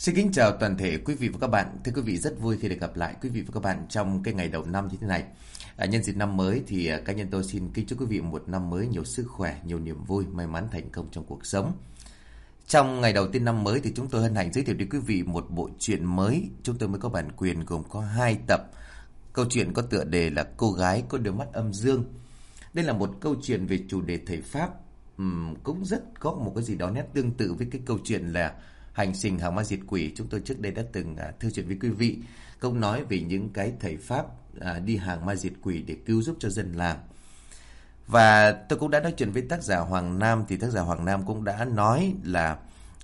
Xin kính chào toàn thể quý vị và các bạn. Thưa quý vị, rất vui khi được gặp lại quý vị và các bạn trong cái ngày đầu năm như thế này. Nhân dịp năm mới thì cá nhân tôi xin kính chúc quý vị một năm mới nhiều sức khỏe, nhiều niềm vui, may mắn thành công trong cuộc sống. Trong ngày đầu tiên năm mới thì chúng tôi hân hạnh giới thiệu đến quý vị một bộ truyện mới. Chúng tôi mới có bản quyền gồm có 2 tập. Câu chuyện có tựa đề là Cô gái có đôi mắt âm dương. Đây là một câu chuyện về chủ đề thầy Pháp. Cũng rất có một cái gì đó nét tương tự với cái câu chuyện là Hành trình hàng ma diệt quỷ. Chúng tôi trước đây đã từng thưa chuyện với quý vị, câu nói về những cái thầy Pháp đi hàng ma diệt quỷ để cứu giúp cho dân làng. Và tôi cũng đã nói chuyện với tác giả Hoàng Nam, thì tác giả Hoàng Nam cũng đã nói là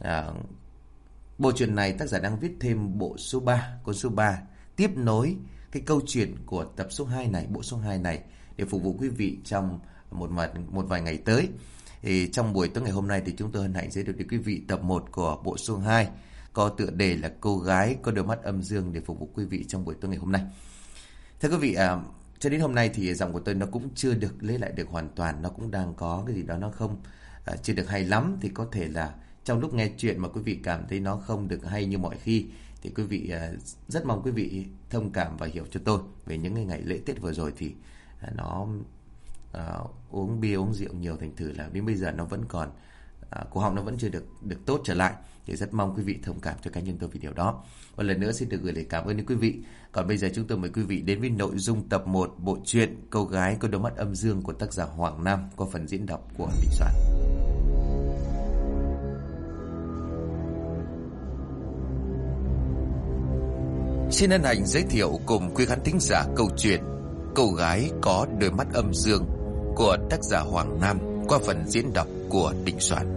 bộ truyện này tác giả đang viết thêm bộ số 3, cuốn số 3 tiếp nối cái câu chuyện của tập số 2 này, bộ số 2 này để phục vụ quý vị trong một vài ngày tới. Thì trong buổi tối ngày hôm nay thì chúng tôi hân hạnh giới thiệu đến quý vị tập 1 của bộ số 2 có tựa đề là Cô gái có đôi mắt âm dương để phục vụ quý vị trong buổi tối ngày hôm nay. Thưa quý vị, cho đến hôm nay thì giọng của tôi nó cũng chưa được lấy lại được hoàn toàn, nó cũng đang có cái gì đó nó không chưa được hay lắm, thì có thể là trong lúc nghe chuyện mà quý vị cảm thấy nó không được hay như mọi khi thì quý vị rất mong quý vị thông cảm và hiểu cho tôi về những cái ngày lễ Tết vừa rồi thì nó uống bia uống rượu nhiều, thành thử là đến bây giờ nó vẫn còn cổ họng nó vẫn chưa được tốt trở lại, thì rất mong quý vị thông cảm cho cá nhân tôi vì điều đó. Một lần nữa xin được gửi lời cảm ơn đến quý vị. Còn bây giờ chúng tôi mời quý vị đến với nội dung tập 1 bộ truyện Cô gái có đôi mắt âm dương của tác giả Hoàng Nam qua phần diễn đọc của Đình Soạn. Xin hân hạnh giới thiệu cùng quý khán thính giả câu chuyện Cô gái có đôi mắt âm dương của tác giả Hoàng Nam qua phần diễn đọc của Đình Soạn.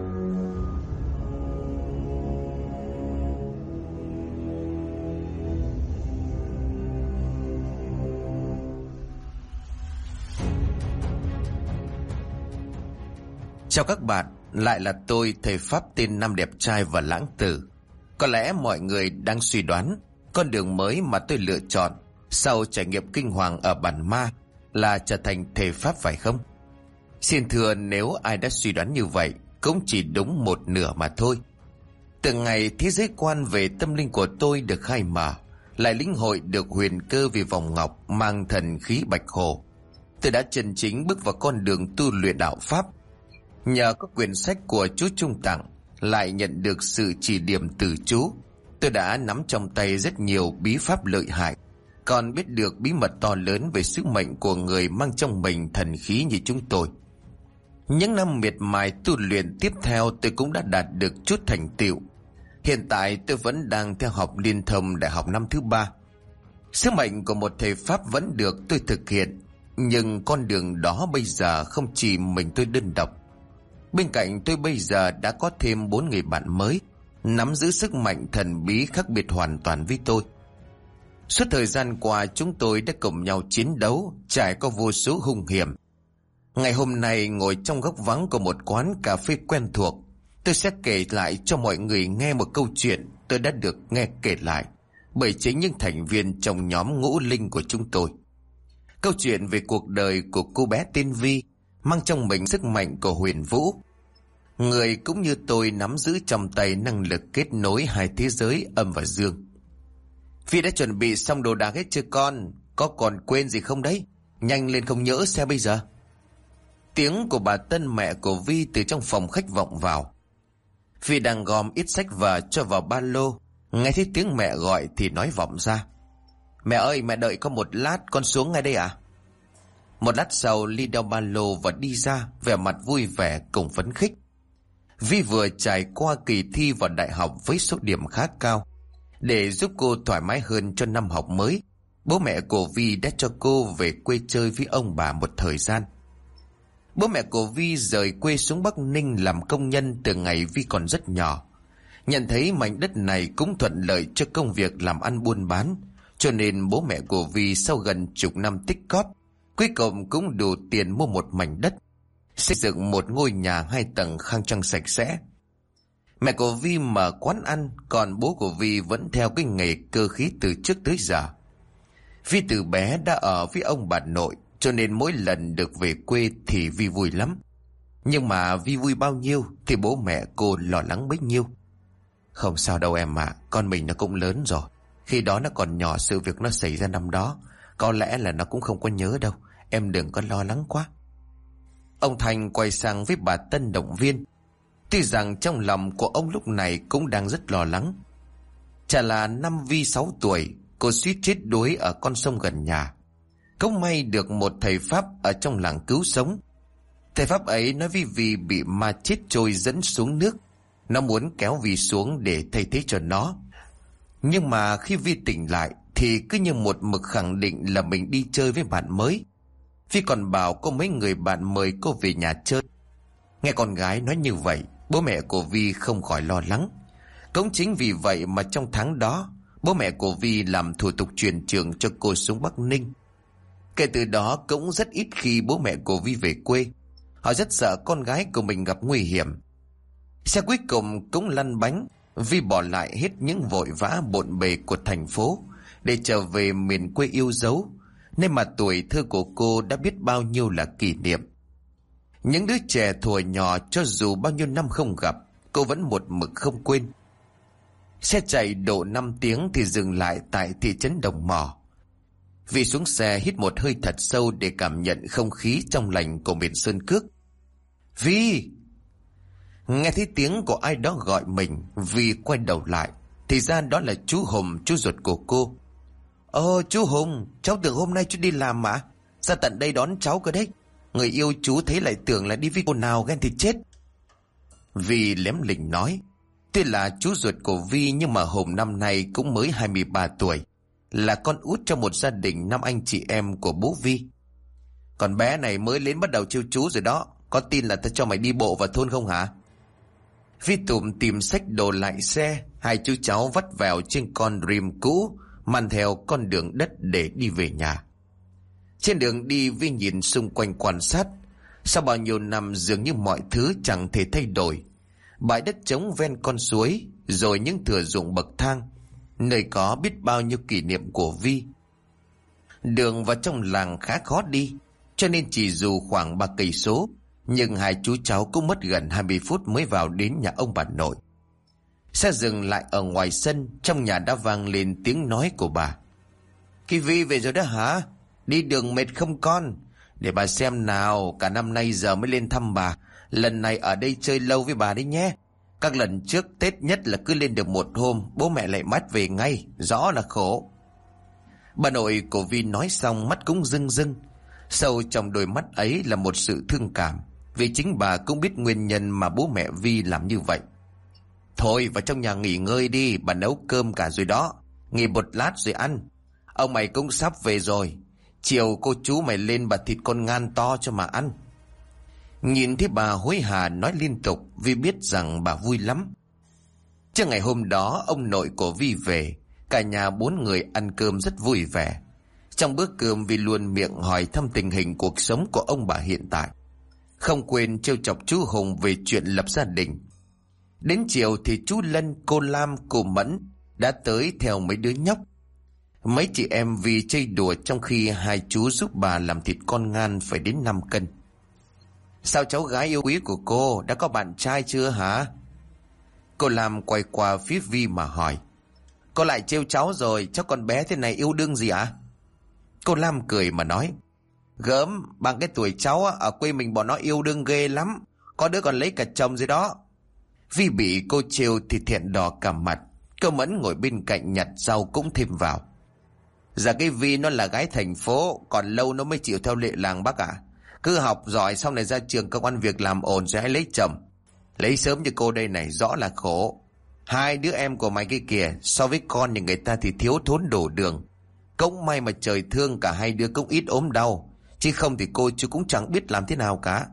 Chào các bạn, lại là tôi, thầy Pháp tên Nam đẹp trai và lãng tử. Có lẽ mọi người đang suy đoán con đường mới mà tôi lựa chọn sau trải nghiệm kinh hoàng ở bản ma là trở thành thầy Pháp phải không? Xin thưa, nếu ai đã suy đoán như vậy cũng chỉ đúng một nửa mà thôi. Từng ngày thế giới quan về tâm linh của tôi được khai mở, lại lĩnh hội được huyền cơ về vòng ngọc mang thần khí bạch hồ. Tôi đã chân chính bước vào con đường tu luyện đạo Pháp. Nhờ có quyển sách của chú Trung tặng, lại nhận được sự chỉ điểm từ chú, tôi đã nắm trong tay rất nhiều bí pháp lợi hại, còn biết được bí mật to lớn về sứ mệnh của người mang trong mình thần khí như chúng tôi. Những năm miệt mài tu luyện tiếp theo, tôi cũng đã đạt được chút thành tựu. Hiện tại tôi vẫn đang theo học liên thông đại học năm thứ 3. Sứ mệnh của một thầy Pháp vẫn được tôi thực hiện, nhưng con đường đó bây giờ không chỉ mình tôi đơn độc. Bên cạnh tôi bây giờ đã có thêm 4 người bạn mới, nắm giữ sức mạnh thần bí khác biệt hoàn toàn với tôi. Suốt thời gian qua chúng tôi đã cùng nhau chiến đấu, trải qua vô số hung hiểm. Ngày hôm nay ngồi trong góc vắng của một quán cà phê quen thuộc, tôi sẽ kể lại cho mọi người nghe một câu chuyện tôi đã được nghe kể lại bởi chính những thành viên trong nhóm ngũ linh của chúng tôi. Câu chuyện về cuộc đời của cô bé tên Vi, mang trong mình sức mạnh của huyền vũ. Người cũng như tôi nắm giữ trong tay năng lực kết nối hai thế giới âm và dương. Vi đã chuẩn bị xong đồ đạc hết chưa con? Có còn quên gì không đấy? Nhanh lên không nhỡ xe bây giờ. Tiếng của bà Tân, mẹ của Vi, từ trong phòng khách vọng vào. Vi đang gom ít sách vở cho vào ba lô, nghe thấy tiếng mẹ gọi thì nói vọng ra: Mẹ ơi, mẹ đợi con một lát, con xuống ngay đây à? Một lát sau, Ly đeo ba lô và đi ra, vẻ mặt vui vẻ cùng phấn khích. Vi vừa trải qua kỳ thi vào đại học với số điểm khá cao. Để giúp cô thoải mái hơn cho năm học mới, bố mẹ của Vi đã cho cô về quê chơi với ông bà một thời gian. Bố mẹ của Vi rời quê xuống Bắc Ninh làm công nhân từ ngày Vi còn rất nhỏ. Nhận thấy mảnh đất này cũng thuận lợi cho công việc làm ăn buôn bán, cho nên bố mẹ của Vi sau gần chục năm tích cóp, cuối cùng cũng đủ tiền mua một mảnh đất, xây dựng một ngôi nhà 2 tầng khang trang sạch sẽ. Mẹ của Vi mở quán ăn, còn bố của Vi vẫn theo cái nghề cơ khí từ trước tới giờ. Vi từ bé đã ở với ông bà nội, cho nên mỗi lần được về quê thì Vi vui lắm. Nhưng mà Vi vui bao nhiêu thì bố mẹ cô lo lắng bấy nhiêu. Không sao đâu em ạ, con mình nó cũng lớn rồi. Khi đó nó còn nhỏ, sự việc nó xảy ra năm đó có lẽ là nó cũng không có nhớ đâu. Em đừng có lo lắng quá. Ông Thành quay sang với bà Tân động viên. Tuy rằng trong lòng của ông lúc này cũng đang rất lo lắng. Chả là năm Vi 6 tuổi, cô suýt chết đuối ở con sông gần nhà. Cũng may được một thầy Pháp ở trong làng cứu sống. Thầy Pháp ấy nói với Vi bị ma chết trôi dẫn xuống nước. Nó muốn kéo Vi xuống để thay thế cho nó. Nhưng mà khi Vi tỉnh lại thì cứ như một mực khẳng định là mình đi chơi với bạn mới. Vi còn bảo có mấy người bạn mời cô về nhà chơi. Nghe con gái nói như vậy, bố mẹ của Vi không khỏi lo lắng. Cũng chính vì vậy mà trong tháng đó, bố mẹ của Vi làm thủ tục chuyển trường cho cô xuống Bắc Ninh. Kể từ đó cũng rất ít khi bố mẹ của Vi về quê. Họ rất sợ con gái của mình gặp nguy hiểm. Xe cuối cùng cũng lăn bánh. Vi bỏ lại hết những vội vã bộn bề của thành phố để trở về miền quê yêu dấu, nên mà tuổi thơ của cô đã biết bao nhiêu là kỷ niệm. Những đứa trẻ thuở nhỏ cho dù bao nhiêu năm không gặp, cô vẫn một mực không quên. Xe chạy độ 5 tiếng thì dừng lại tại thị trấn Đồng Mỏ. Vi xuống xe hít một hơi thật sâu để cảm nhận không khí trong lành của miền Sơn Cước. Vi! Nghe thấy tiếng của ai đó gọi mình, Vi quay đầu lại. Thì ra đó là chú Hùng, chú ruột của cô. Chú Hùng, cháu tưởng hôm nay chú đi làm mà. Ra tận đây đón cháu cơ đấy. Người yêu chú thấy lại tưởng là đi với cô nào ghen thì chết. Vi lém lỉnh nói. Tuy là chú ruột của Vi nhưng mà Hùng năm nay cũng mới 23 tuổi. Là con út trong một gia đình 5 anh chị em của bố Vi. Còn bé này mới lên bắt đầu chiêu chú rồi đó. Có tin là ta cho mày đi bộ vào thôn không hả? Vi tụm tìm xách đồ lại xe. Hai chú cháu vắt vào trên con Dream cũ, man theo con đường đất để đi về nhà. Trên đường đi, Vi nhìn xung quanh quan sát. Sau bao nhiêu năm dường như mọi thứ chẳng thể thay đổi. Bãi đất trống ven con suối, rồi những thửa ruộng bậc thang, nơi có biết bao nhiêu kỷ niệm của Vi. Đường vào trong làng khá khó đi, cho nên chỉ dù khoảng 3 cây số, nhưng hai chú cháu cũng mất gần 20 phút mới vào đến nhà ông bà nội. Xe dừng lại ở ngoài sân, trong nhà đã vang lên tiếng nói của bà. Cái Vi về rồi đó hả? Đi đường mệt không con? Để bà xem nào, cả năm nay giờ mới lên thăm bà. Lần này ở đây chơi lâu với bà đấy nhé. Các lần trước Tết nhất là cứ lên được một hôm, bố mẹ lại bắt về ngay, rõ là khổ. Bà nội của Vi nói xong mắt cũng rưng rưng. Sâu trong đôi mắt ấy là một sự thương cảm, vì chính bà cũng biết nguyên nhân mà bố mẹ Vi làm như vậy. Thôi vào trong nhà nghỉ ngơi đi, bà nấu cơm cả rồi đó. Nghỉ một lát rồi ăn. Ông mày cũng sắp về rồi. Chiều cô chú mày lên bà thịt con ngan to cho mà ăn. Nhìn thấy bà hối hả nói liên tục, Vi biết rằng bà vui lắm. Trước ngày hôm đó ông nội của Vi về, cả nhà 4 người ăn cơm rất vui vẻ. Trong bữa cơm Vi luôn miệng hỏi thăm tình hình cuộc sống của ông bà hiện tại, không quên trêu chọc chú Hùng về chuyện lập gia đình. Đến chiều thì chú Lân, cô Lam, cô Mẫn đã tới theo mấy đứa nhóc. Mấy chị em Vi chơi đùa trong khi hai chú giúp bà làm thịt con ngan phải đến 5 cân. Sao cháu gái yêu quý của cô đã có bạn trai chưa hả? Cô Lam quay qua phía Vi mà hỏi. Cô lại trêu cháu rồi, cháu còn bé thế này yêu đương gì ạ? Cô Lam cười mà nói. Gớm, bằng cái tuổi cháu ở quê mình bọn nó yêu đương ghê lắm. Có đứa còn lấy cả chồng rồi đó. Vi bị cô trêu thì thẹn đỏ cả mặt. Cô Mẫn ngồi bên cạnh nhặt rau cũng thêm vào. Dạ cái Vi nó là gái thành phố, còn lâu nó mới chịu theo lệ làng bác ạ. Cứ học giỏi sau này ra trường công ăn việc làm ổn rồi hãy lấy chồng. Lấy sớm như cô đây này rõ là khổ. Hai đứa em của mày kia kìa, so với con nhà người ta thì thiếu thốn đổ đường. Cũng may mà trời thương cả hai đứa cũng ít ốm đau, chứ không thì cô chú cũng chẳng biết làm thế nào cả.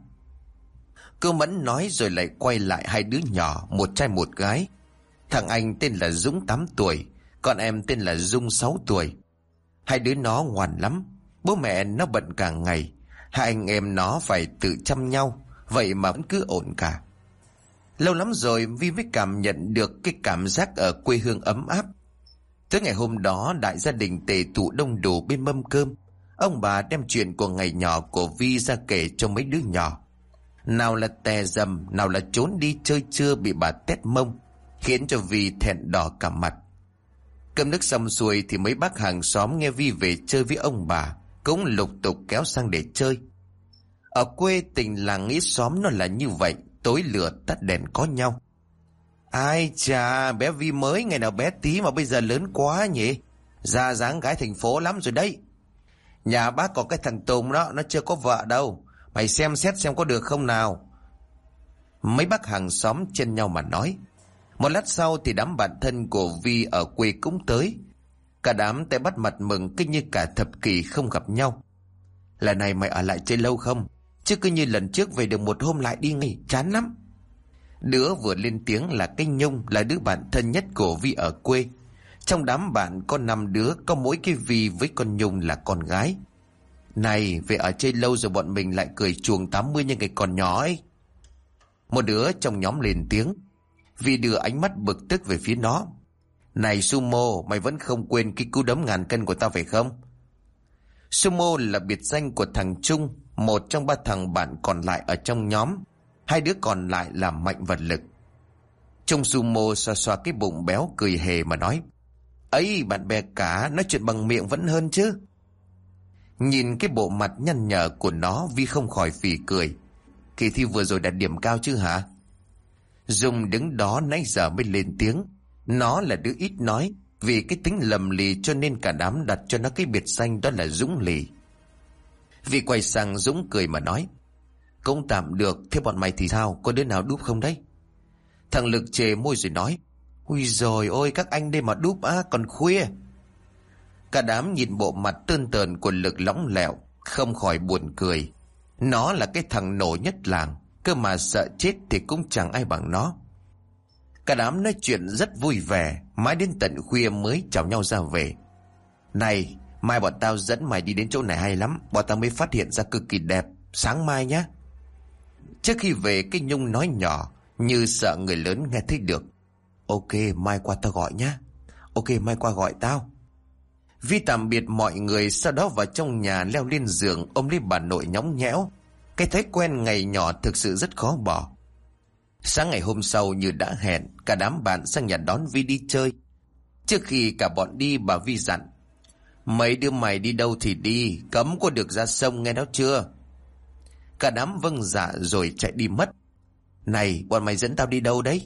Cô Mẫn nói rồi lại quay lại hai đứa nhỏ, một trai một gái. Thằng anh tên là Dũng 8 tuổi, còn em tên là Dung 6 tuổi. Hai đứa nó ngoan lắm, bố mẹ nó bận cả ngày, hai anh em nó phải tự chăm nhau, vậy mà vẫn cứ ổn cả. Lâu lắm rồi Vi mới cảm nhận được cái cảm giác ở quê hương ấm áp. Tới ngày hôm đó đại gia đình tề tụ đông đủ bên mâm cơm. Ông bà đem chuyện của ngày nhỏ của Vi ra kể cho mấy đứa nhỏ. Nào là tè dầm, nào là trốn đi chơi trưa bị bà tét mông. khiến cho Vi thẹn đỏ cả mặt. Cơm nước xong xuôi thì mấy bác hàng xóm nghe Vi về chơi với ông bà cũng lục tục kéo sang để chơi. Ở quê tình làng ít xóm nó là như vậy, tối lửa tắt đèn có nhau. Ai chà, bé Vi mới ngày nào bé tí mà bây giờ lớn quá nhỉ. Ra dáng gái thành phố lắm rồi đấy. Nhà bác có cái thằng Tùng đó, nó chưa có vợ đâu. Mày xem xét xem có được không nào. Mấy bác hàng xóm chen nhau mà nói. Một lát sau thì đám bạn thân của Vi ở quê cũng tới. Cả đám tay bắt mặt mừng cứ như cả thập kỷ không gặp nhau. Lần này mày ở lại chơi lâu không? Chứ cứ như lần trước về được một hôm lại đi ngay, chán lắm. Đứa vừa lên tiếng là cái Nhung, là đứa bạn thân nhất của Vi ở quê. Trong đám bạn có 5 đứa, có mỗi cái Vi với con Nhung là con gái. Này, về ở chơi lâu rồi bọn mình lại cười chuồng 80 như ngày còn nhỏ ấy. Một đứa trong nhóm lên tiếng. Vi đưa ánh mắt bực tức về phía nó. Này Sumo, mày vẫn không quên cái cú đấm ngàn cân của tao phải không? Sumo là biệt danh của thằng Trung, một trong 3 thằng bạn còn lại ở trong nhóm. 2 đứa còn lại là Mạnh và Lực. Trung Sumo xoa xoa cái bụng béo cười hề mà nói. Ấy, bạn bè cả, nói chuyện bằng miệng vẫn hơn chứ. Nhìn cái bộ mặt nhăn nhở của nó, Vi không khỏi phì cười. Kỳ thi vừa rồi đạt điểm cao chứ hả? Dung đứng đó nãy giờ mới lên tiếng. Nó là đứa ít nói, vì cái tính lầm lì cho nên cả đám đặt cho nó cái biệt danh đó là Dũng lì. Vi quay sang Dũng cười mà nói. Cũng tạm được, thế bọn mày thì sao? Có đứa nào đúp không đấy? Thằng Lực chề môi rồi nói. Ui dồi ôi, các anh đây mà đúp á, còn khuya. Cả đám nhìn bộ mặt tơn tờn của Lực lõng lẹo, không khỏi buồn cười. Nó là cái thằng nổ nhất làng, cơ mà sợ chết thì cũng chẳng ai bằng nó. Cả đám nói chuyện rất vui vẻ, mãi đến tận khuya mới chào nhau ra về. Này, mai bọn tao dẫn mày đi đến chỗ này hay lắm, bọn tao mới phát hiện ra cực kỳ đẹp, sáng mai nhá. Trước khi về, cái Nhung nói nhỏ, như sợ người lớn nghe thấy được. Ok, mai qua tao gọi nhá. Ok, mai qua gọi tao. Vi tạm biệt mọi người, sau đó vào trong nhà leo lên giường ôm lấy bà nội nhõng nhẽo. Cái thói quen ngày nhỏ thực sự rất khó bỏ. Sáng ngày hôm sau như đã hẹn, cả đám bạn sang nhà đón Vi đi chơi. Trước khi cả bọn đi, bà Vi dặn. Mấy đứa mày đi đâu thì đi, cấm có được ra sông nghe đó chưa? Cả đám vâng dạ rồi chạy đi mất. Này, bọn mày dẫn tao đi đâu đấy?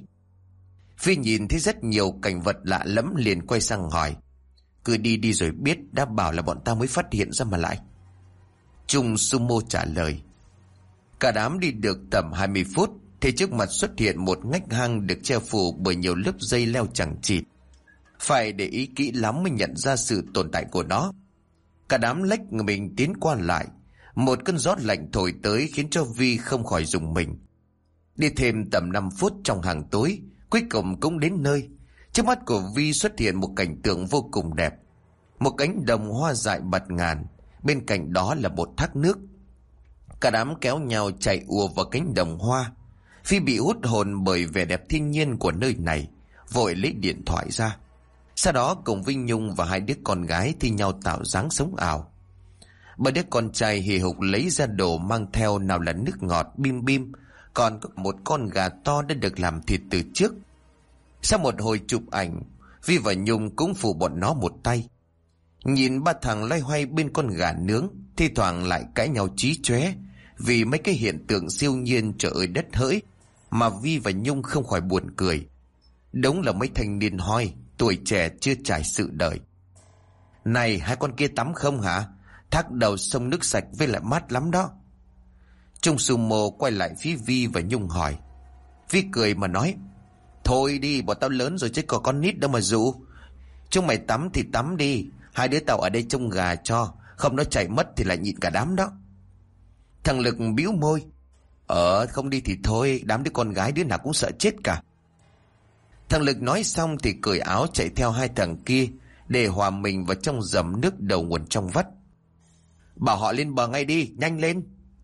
Vi nhìn thấy rất nhiều cảnh vật lạ lẫm liền quay sang hỏi. Cứ đi đi rồi biết, đã bảo là bọn tao mới phát hiện ra mà lại. Trung Sumo trả lời. Cả đám đi được tầm 20 phút thì trước mặt xuất hiện một ngách hang được che phủ bởi nhiều lớp dây leo chẳng chịt. Phải để ý kỹ lắm mới nhận ra sự tồn tại của nó. Cả đám lách mình tiến qua lại. Một cơn gió lạnh thổi tới khiến cho Vi không khỏi rùng mình. Đi thêm tầm 5 phút trong hàng tối, cuối cùng cũng đến nơi. Trước mắt của Vi xuất hiện một cảnh tượng vô cùng đẹp. Một cánh đồng hoa dại bạt ngàn, bên cạnh đó là một thác nước. Cả đám kéo nhau chạy ùa vào cánh đồng hoa. Vi bị hút hồn bởi vẻ đẹp thiên nhiên của nơi này, vội lấy điện thoại ra. Sau đó cùng Vinh Nhung và 2 đứa con gái thi nhau tạo dáng sống ảo. Ba đứa con trai hì hục lấy ra đồ mang theo, nào là nước ngọt bim bim, còn có một con gà to đã được làm thịt từ trước. Sau một hồi chụp ảnh, Vi và Nhung cũng phụ bọn nó một tay. Nhìn 3 thằng loay hoay bên con gà nướng, thi thoảng lại cãi nhau chí chóe vì mấy cái hiện tượng siêu nhiên trời ơi đất hỡi, mà Vi và Nhung không khỏi buồn cười. Đúng là mấy thanh niên hoi, tuổi trẻ chưa trải sự đời. Này, 2 con kia tắm không hả? Thác đầu sông nước sạch với lại mát lắm đó. Trung Sumo quay lại phía Vi và Nhung hỏi. Vi cười mà nói. Thôi đi, bọn tao lớn rồi chứ có con nít đâu mà dụ. Chúng mày tắm thì tắm đi, 2 đứa tao ở đây trông gà cho, không nó chạy mất thì lại nhịn cả đám đó. Thằng Lực bĩu môi. Không đi thì thôi, đám đứa con gái đứa nào cũng sợ chết cả. Thằng Lực nói xong thì cởi áo chạy theo 2 thằng kia để hòa mình vào trong dầm nước đầu nguồn trong vắt. Bảo họ lên bờ ngay đi, nhanh lên.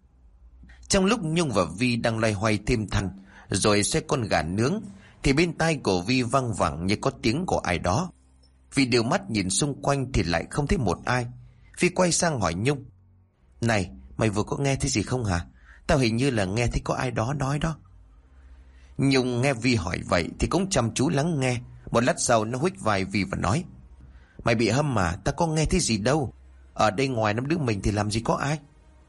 Trong lúc Nhung và Vi đang loay hoay thêm thăn rồi xoay con gà nướng, thì bên tai của Vi văng vẳng như có tiếng của ai đó. Vi đưa mắt nhìn xung quanh thì lại không thấy một ai. Vi quay sang hỏi Nhung. Này, mày vừa có nghe thấy gì không hả? Tao hình như là nghe thấy có ai đó nói đó. Nhung nghe Vi hỏi vậy thì cũng chăm chú lắng nghe. Một lát sau nó huých vai Vi và nói: Mày bị hâm mà, ta có nghe thấy gì đâu. Ở đây ngoài năm đứa mình thì làm gì có ai.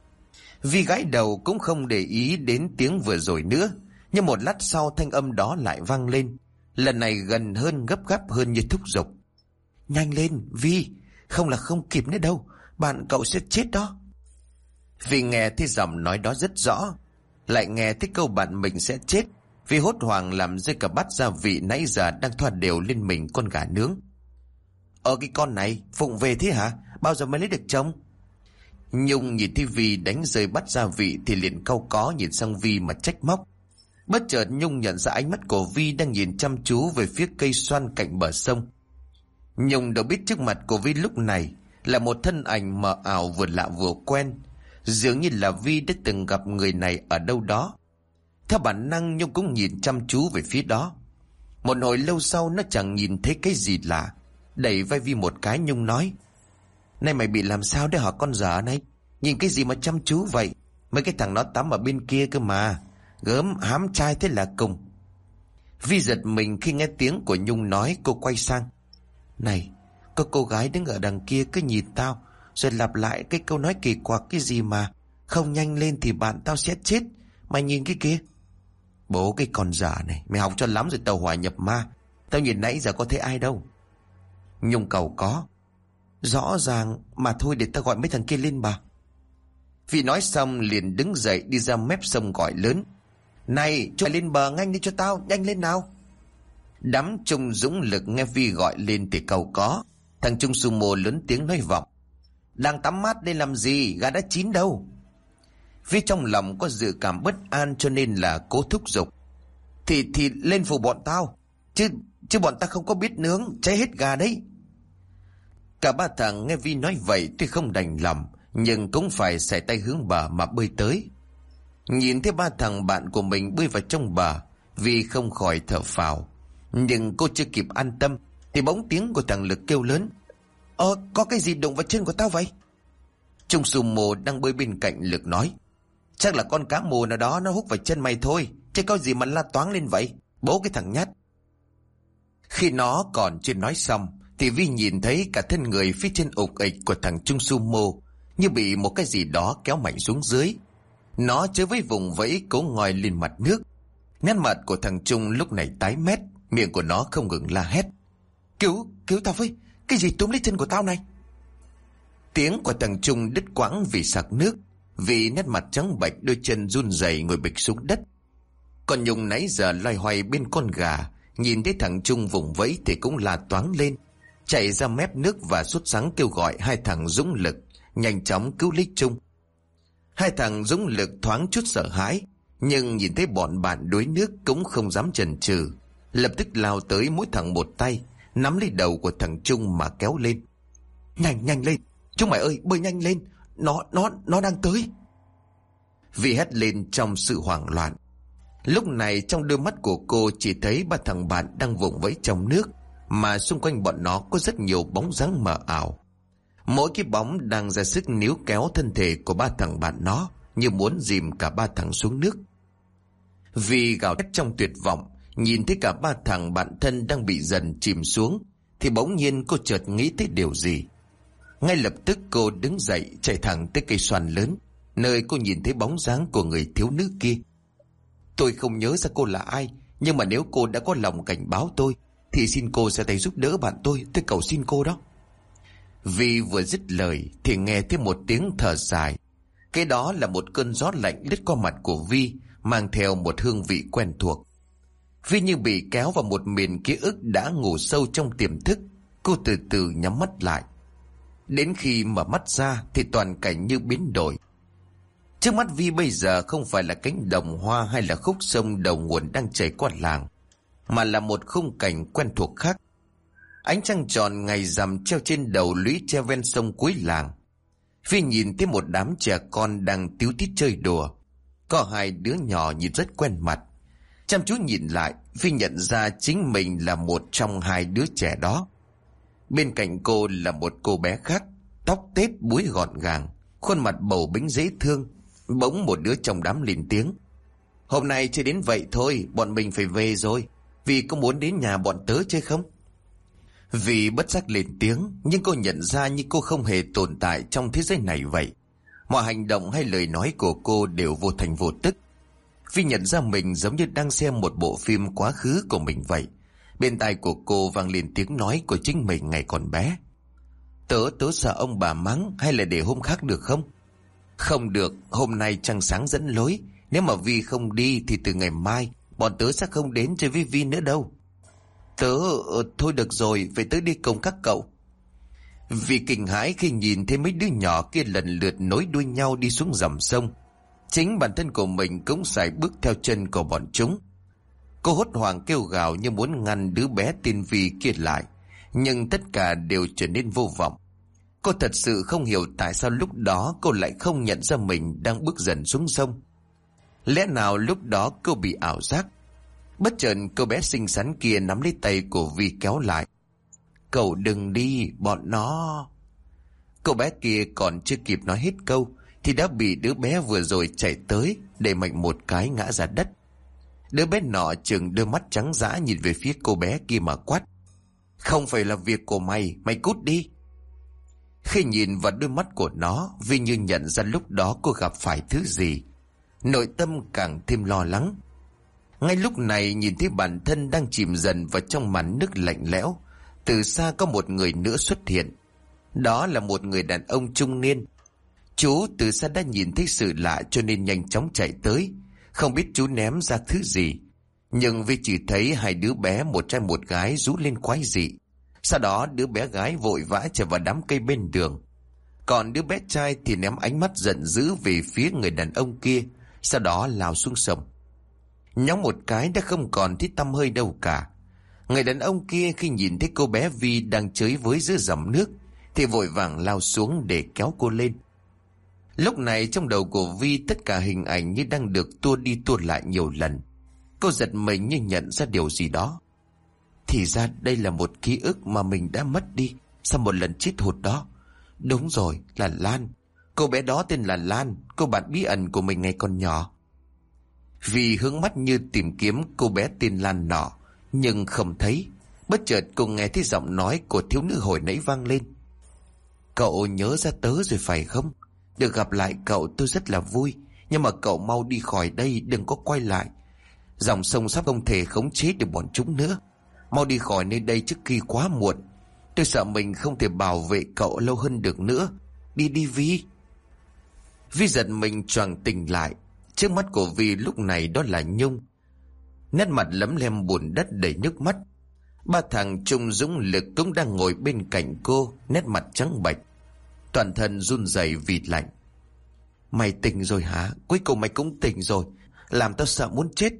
Vi gãi đầu cũng không để ý đến tiếng vừa rồi nữa. Nhưng một lát sau thanh âm đó lại vang lên, lần này gần hơn, gấp gáp hơn, như thúc giục: Nhanh lên Vi, không là không kịp nữa đâu, bạn cậu sẽ chết đó. Vi nghe thấy giọng nói đó rất rõ, lại nghe thấy câu bạn mình sẽ chết. Vi hốt hoảng làm rơi cả bát gia vị nãy giờ đang thoa đều lên mình con gà nướng. Cái con này phụng về thế hả? Bao giờ mới lấy được chồng? Nhung nhìn thấy Vi đánh rơi bát gia vị thì liền cau có nhìn sang Vi mà trách móc. Bất chợt Nhung nhận ra ánh mắt của Vi đang nhìn chăm chú về phía cây xoan cạnh bờ sông. Nhung đâu biết trước mặt của Vi lúc này là một thân ảnh mờ ảo vừa lạ vừa quen, dường như là Vi đã từng gặp người này ở đâu đó. Theo bản năng Nhung cũng nhìn chăm chú về phía đó. Một hồi lâu sau nó chẳng nhìn thấy cái gì lạ, đẩy vai Vi một cái. Nhung nói: Này mày bị làm sao đấy hả con dở này? Nhìn cái gì mà chăm chú vậy? Mấy cái thằng nó tắm ở bên kia cơ mà. Gớm hám trai thế là cùng. Vi giật mình khi nghe tiếng của Nhung nói. Cô quay sang: Này, có cô gái đứng ở đằng kia cứ nhìn tao, rồi lặp lại cái câu nói kỳ quặc cái gì mà không nhanh lên thì bạn tao sẽ chết. Mày nhìn cái kia. Bố cái con dở này, mày học cho lắm rồi tàu hỏa nhập ma. Tao nhìn nãy giờ có thấy ai đâu. Nhung cầu có: Rõ ràng mà thôi, để tao gọi mấy thằng kia lên bà. Vi nói xong liền đứng dậy đi ra mép sông gọi lớn: Này, cho lên bờ nhanh đi cho tao, nhanh lên nào. Đám Trung dũng lực nghe Vi gọi lên thì cầu có. Thằng Trung sumo lớn tiếng nói vọng: Đang tắm mát đây làm gì, gà đã chín đâu. Vi trong lòng có dự cảm bất an cho nên là cố thúc giục: Thì lên phụ bọn tao, chứ bọn ta không có biết nướng, cháy hết gà đấy. Cả ba thằng nghe Vi nói vậy tuy không đành lòng, nhưng cũng phải xài tay hướng bờ mà bơi tới. Nhìn thấy ba thằng bạn của mình bơi vào trong bờ, Vi không khỏi thở phào. Nhưng cô chưa kịp an tâm thì bỗng tiếng của thằng Lực kêu lớn: Có cái gì đụng vào chân của tao vậy? Trung sumo đang bơi bên cạnh Lực nói: Chắc là con cá mù nào đó nó hút vào chân mày thôi, chứ có gì mà la toáng lên vậy, bố cái thằng nhát. Khi nó còn chưa nói xong thì Vi nhìn thấy cả thân người phía trên ục ịch của thằng Trung sumo như bị một cái gì đó kéo mạnh xuống dưới. Nó chơi với vùng vẫy cố ngoi lên mặt nước. Nét mặt của thằng Trung lúc này tái mét, miệng của nó không ngừng la hét: Cứu tao với, cái gì túm lấy chân của tao này? Tiếng của thằng Trung đứt quãng vì sặc nước, vì nét mặt trắng bệch, đôi chân run rẩy ngồi bịch xuống đất. Còn Nhung nãy giờ loay hoay bên con gà, nhìn thấy thằng Trung vùng vẫy thì cũng la toáng lên, chạy ra mép nước và sốt sắng kêu gọi hai thằng dũng lực nhanh chóng cứu lấy Trung. Hai thằng dũng lực thoáng chút sợ hãi, nhưng nhìn thấy bọn bạn đuối nước cũng không dám chần chừ, lập tức lao tới mỗi thằng một tay, nắm lấy đầu của thằng Trung mà kéo lên. Nhanh lên, chúng mày ơi, bơi nhanh lên, nó đang tới. Vi hét lên trong sự hoảng loạn. Lúc này trong đôi mắt của cô chỉ thấy ba thằng bạn đang vùng vẫy trong nước, mà xung quanh bọn nó có rất nhiều bóng dáng mờ ảo. Mỗi cái bóng đang ra sức níu kéo thân thể của ba thằng bạn nó, như muốn dìm cả ba thằng xuống nước. Vì gào thét trong tuyệt vọng, nhìn thấy cả ba thằng bạn thân đang bị dần chìm xuống, thì bỗng nhiên cô chợt nghĩ tới điều gì. Ngay lập tức cô đứng dậy chạy thẳng tới cây xoan lớn, nơi cô nhìn thấy bóng dáng của người thiếu nữ kia. Tôi không nhớ ra cô là ai, nhưng mà nếu cô đã có lòng cảnh báo tôi thì xin cô ra tay giúp đỡ bạn tôi cầu xin cô đó. Vì vừa dứt lời thì nghe thấy một tiếng thở dài. Cái đó là một cơn gió lạnh lướt qua mặt của Vi, mang theo một hương vị quen thuộc. Vi như bị kéo vào một miền ký ức đã ngủ sâu trong tiềm thức. Cô từ từ nhắm mắt lại. Đến khi mở mắt ra thì toàn cảnh như biến đổi. Trước mắt Vi bây giờ không phải là cánh đồng hoa hay là khúc sông đầu nguồn đang chảy qua làng, mà là một khung cảnh quen thuộc khác. Ánh trăng tròn ngày rằm treo trên đầu lũy tre ven sông cuối làng. Vi nhìn thấy một đám trẻ con đang tíu tít chơi đùa. Có hai đứa nhỏ nhìn rất quen mặt. Chăm chú nhìn lại, Vi nhận ra chính mình là một trong hai đứa trẻ đó. Bên cạnh cô là một cô bé khác, tóc tết búi gọn gàng, khuôn mặt bầu bĩnh dễ thương. Bỗng một đứa trong đám lên tiếng: Hôm nay chơi đến vậy thôi, bọn mình phải về rồi. Vì có muốn đến nhà bọn tớ chơi không? Vì bất giác lên tiếng, nhưng cô nhận ra như cô không hề tồn tại trong thế giới này vậy. Mọi hành động hay lời nói của cô đều vô thành vô tức. Vi nhận ra mình giống như đang xem một bộ phim quá khứ của mình vậy. Bên tai của cô vang lên tiếng nói của chính mình ngày còn bé. Tớ sợ ông bà mắng, hay là để hôm khác được không? Không được, hôm nay trăng sáng dẫn lối. Nếu mà Vi không đi thì từ ngày mai bọn tớ sẽ không đến chơi với Vi nữa đâu. Thôi được rồi, vậy tớ đi cùng các cậu. Vì kinh hãi khi nhìn thấy mấy đứa nhỏ kia lần lượt nối đuôi nhau đi xuống dòng sông. Chính bản thân của mình cũng sải bước theo chân của bọn chúng. Cô hốt hoảng kêu gào như muốn ngăn đứa bé tên Vi kia lại, nhưng tất cả đều trở nên vô vọng. Cô thật sự không hiểu tại sao lúc đó cô lại không nhận ra mình đang bước dần xuống sông. Lẽ nào lúc đó cô bị ảo giác? Bất chợt cô bé xinh xắn kia nắm lấy tay của Vi kéo lại. Cậu đừng đi, bọn nó... Cô bé kia còn chưa kịp nói hết câu thì đã bị đứa bé vừa rồi chạy tới đẩy mạnh một cái ngã ra đất. Đứa bé nọ chừng đôi mắt trắng dã nhìn về phía cô bé kia mà quát. Không phải là việc của mày, mày cút đi. Khi nhìn vào đôi mắt của nó, Vi như nhận ra lúc đó cô gặp phải thứ gì. Nội tâm càng thêm lo lắng. Ngay lúc này nhìn thấy bản thân đang chìm dần vào trong màn nước lạnh lẽo, từ xa có một người nữa xuất hiện. Đó là một người đàn ông trung niên. Chú từ xa đã nhìn thấy sự lạ cho nên nhanh chóng chạy tới. Không biết chú ném ra thứ gì, nhưng Vi chỉ thấy hai đứa bé, một trai một gái, rú lên quái dị. Sau đó đứa bé gái vội vã chạy vào đám cây bên đường, còn đứa bé trai thì ném ánh mắt giận dữ về phía người đàn ông kia, sau đó lao xuống sông. Nhóng một cái đã không còn thấy tăm hơi đâu cả. Người đàn ông kia khi nhìn thấy cô bé Vi đang chơi với giữa dòng nước thì vội vàng lao xuống để kéo cô lên. Lúc này trong đầu của Vi tất cả hình ảnh như đang được tua đi tua lại nhiều lần. Cô giật mình như nhận ra điều gì đó. Thì ra đây là một ký ức mà mình đã mất đi sau một lần chết hụt đó. Đúng rồi, là Lan. Cô bé đó tên là Lan, cô bạn bí ẩn của mình ngày còn nhỏ. Vì hướng mắt như tìm kiếm cô bé tên Lan nọ, nhưng không thấy. Bất chợt cô nghe thấy giọng nói của thiếu nữ hồi nãy vang lên. Cậu nhớ ra tớ rồi phải không? Được gặp lại cậu tôi rất là vui, nhưng mà cậu mau đi khỏi đây, đừng có quay lại. Dòng sông sắp không thể khống chế được bọn chúng nữa. Mau đi khỏi nơi đây trước khi quá muộn. Tôi sợ mình không thể bảo vệ cậu lâu hơn được nữa. Đi đi Vi. Vi giật mình choàng tỉnh lại. Trước mắt của Vi lúc này đó là Nhung. Nét mặt lấm lem bùn đất đầy nước mắt. Ba thằng Trung Dũng Lực cũng đang ngồi bên cạnh cô, nét mặt trắng bệch, toàn thân run rẩy vì lạnh. Mày tỉnh rồi hả? Cuối cùng mày cũng tỉnh rồi, làm tao sợ muốn chết.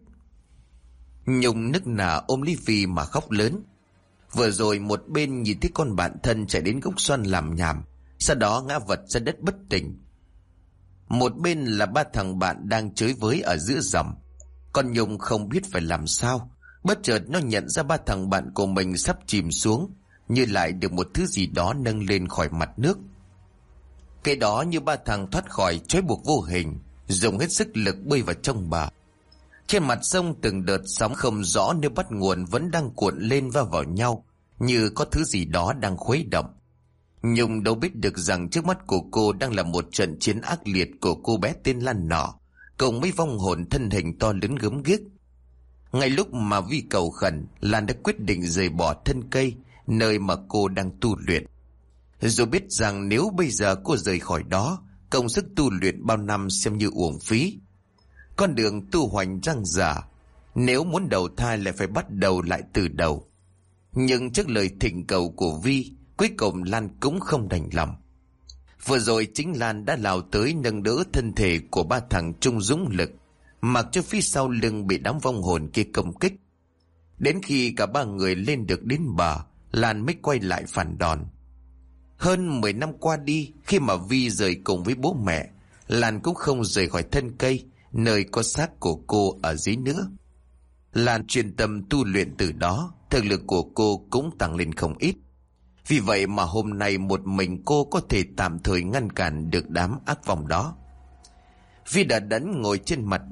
Nhung nức nở ôm lấy Vi mà khóc lớn. Vừa rồi một bên nhìn thấy con bạn thân chạy đến gốc xoan làm nhảm, sau đó ngã vật ra đất bất tỉnh. Một bên là ba thằng bạn đang chơi với ở giữa dòng. Con Nhung không biết phải làm sao. Bất chợt nó nhận ra ba thằng bạn của mình sắp chìm xuống, như lại được một thứ gì đó nâng lên khỏi mặt nước. Cái đó như ba thằng thoát khỏi trói buộc vô hình, dùng hết sức lực bơi vào trong bờ. Trên mặt sông từng đợt sóng không rõ nơi bắt nguồn vẫn đang cuộn lên va vào nhau, như có thứ gì đó đang khuấy động. Nhung đâu biết được rằng trước mắt của cô đang là một trận chiến ác liệt của cô bé tên Lan nọ, cùng mấy vong hồn thân hình to lớn gớm ghiếc. Ngay lúc mà Vi cầu khẩn, Lan đã quyết định rời bỏ thân cây, nơi mà cô đang tu luyện. Dù biết rằng nếu bây giờ cô rời khỏi đó, công sức tu luyện bao năm xem như uổng phí. Con đường tu hoành dang dở, nếu muốn đầu thai lại phải bắt đầu lại từ đầu. Nhưng trước lời thỉnh cầu của Vi, cuối cùng Lan cũng không đành lòng. Vừa rồi chính Lan đã lao tới nâng đỡ thân thể của ba thằng Trung Dũng Lực, mặc cho phía sau lưng bị đám vong hồn kia công kích. Đến khi cả ba người lên được đến bờ, Lan mới quay lại phản đòn. Hơn 10 năm qua đi, khi mà Vi rời cùng với bố mẹ, Lan cũng không rời khỏi thân cây, nơi có xác của cô ở dưới nữa. Lan chuyên tâm tu luyện từ đó, thực lực của cô cũng tăng lên không ít. Vì vậy mà hôm nay một mình cô có thể tạm thời ngăn cản được đám ác vong đó. Vi đã đẫn ngồi trên mặt đất,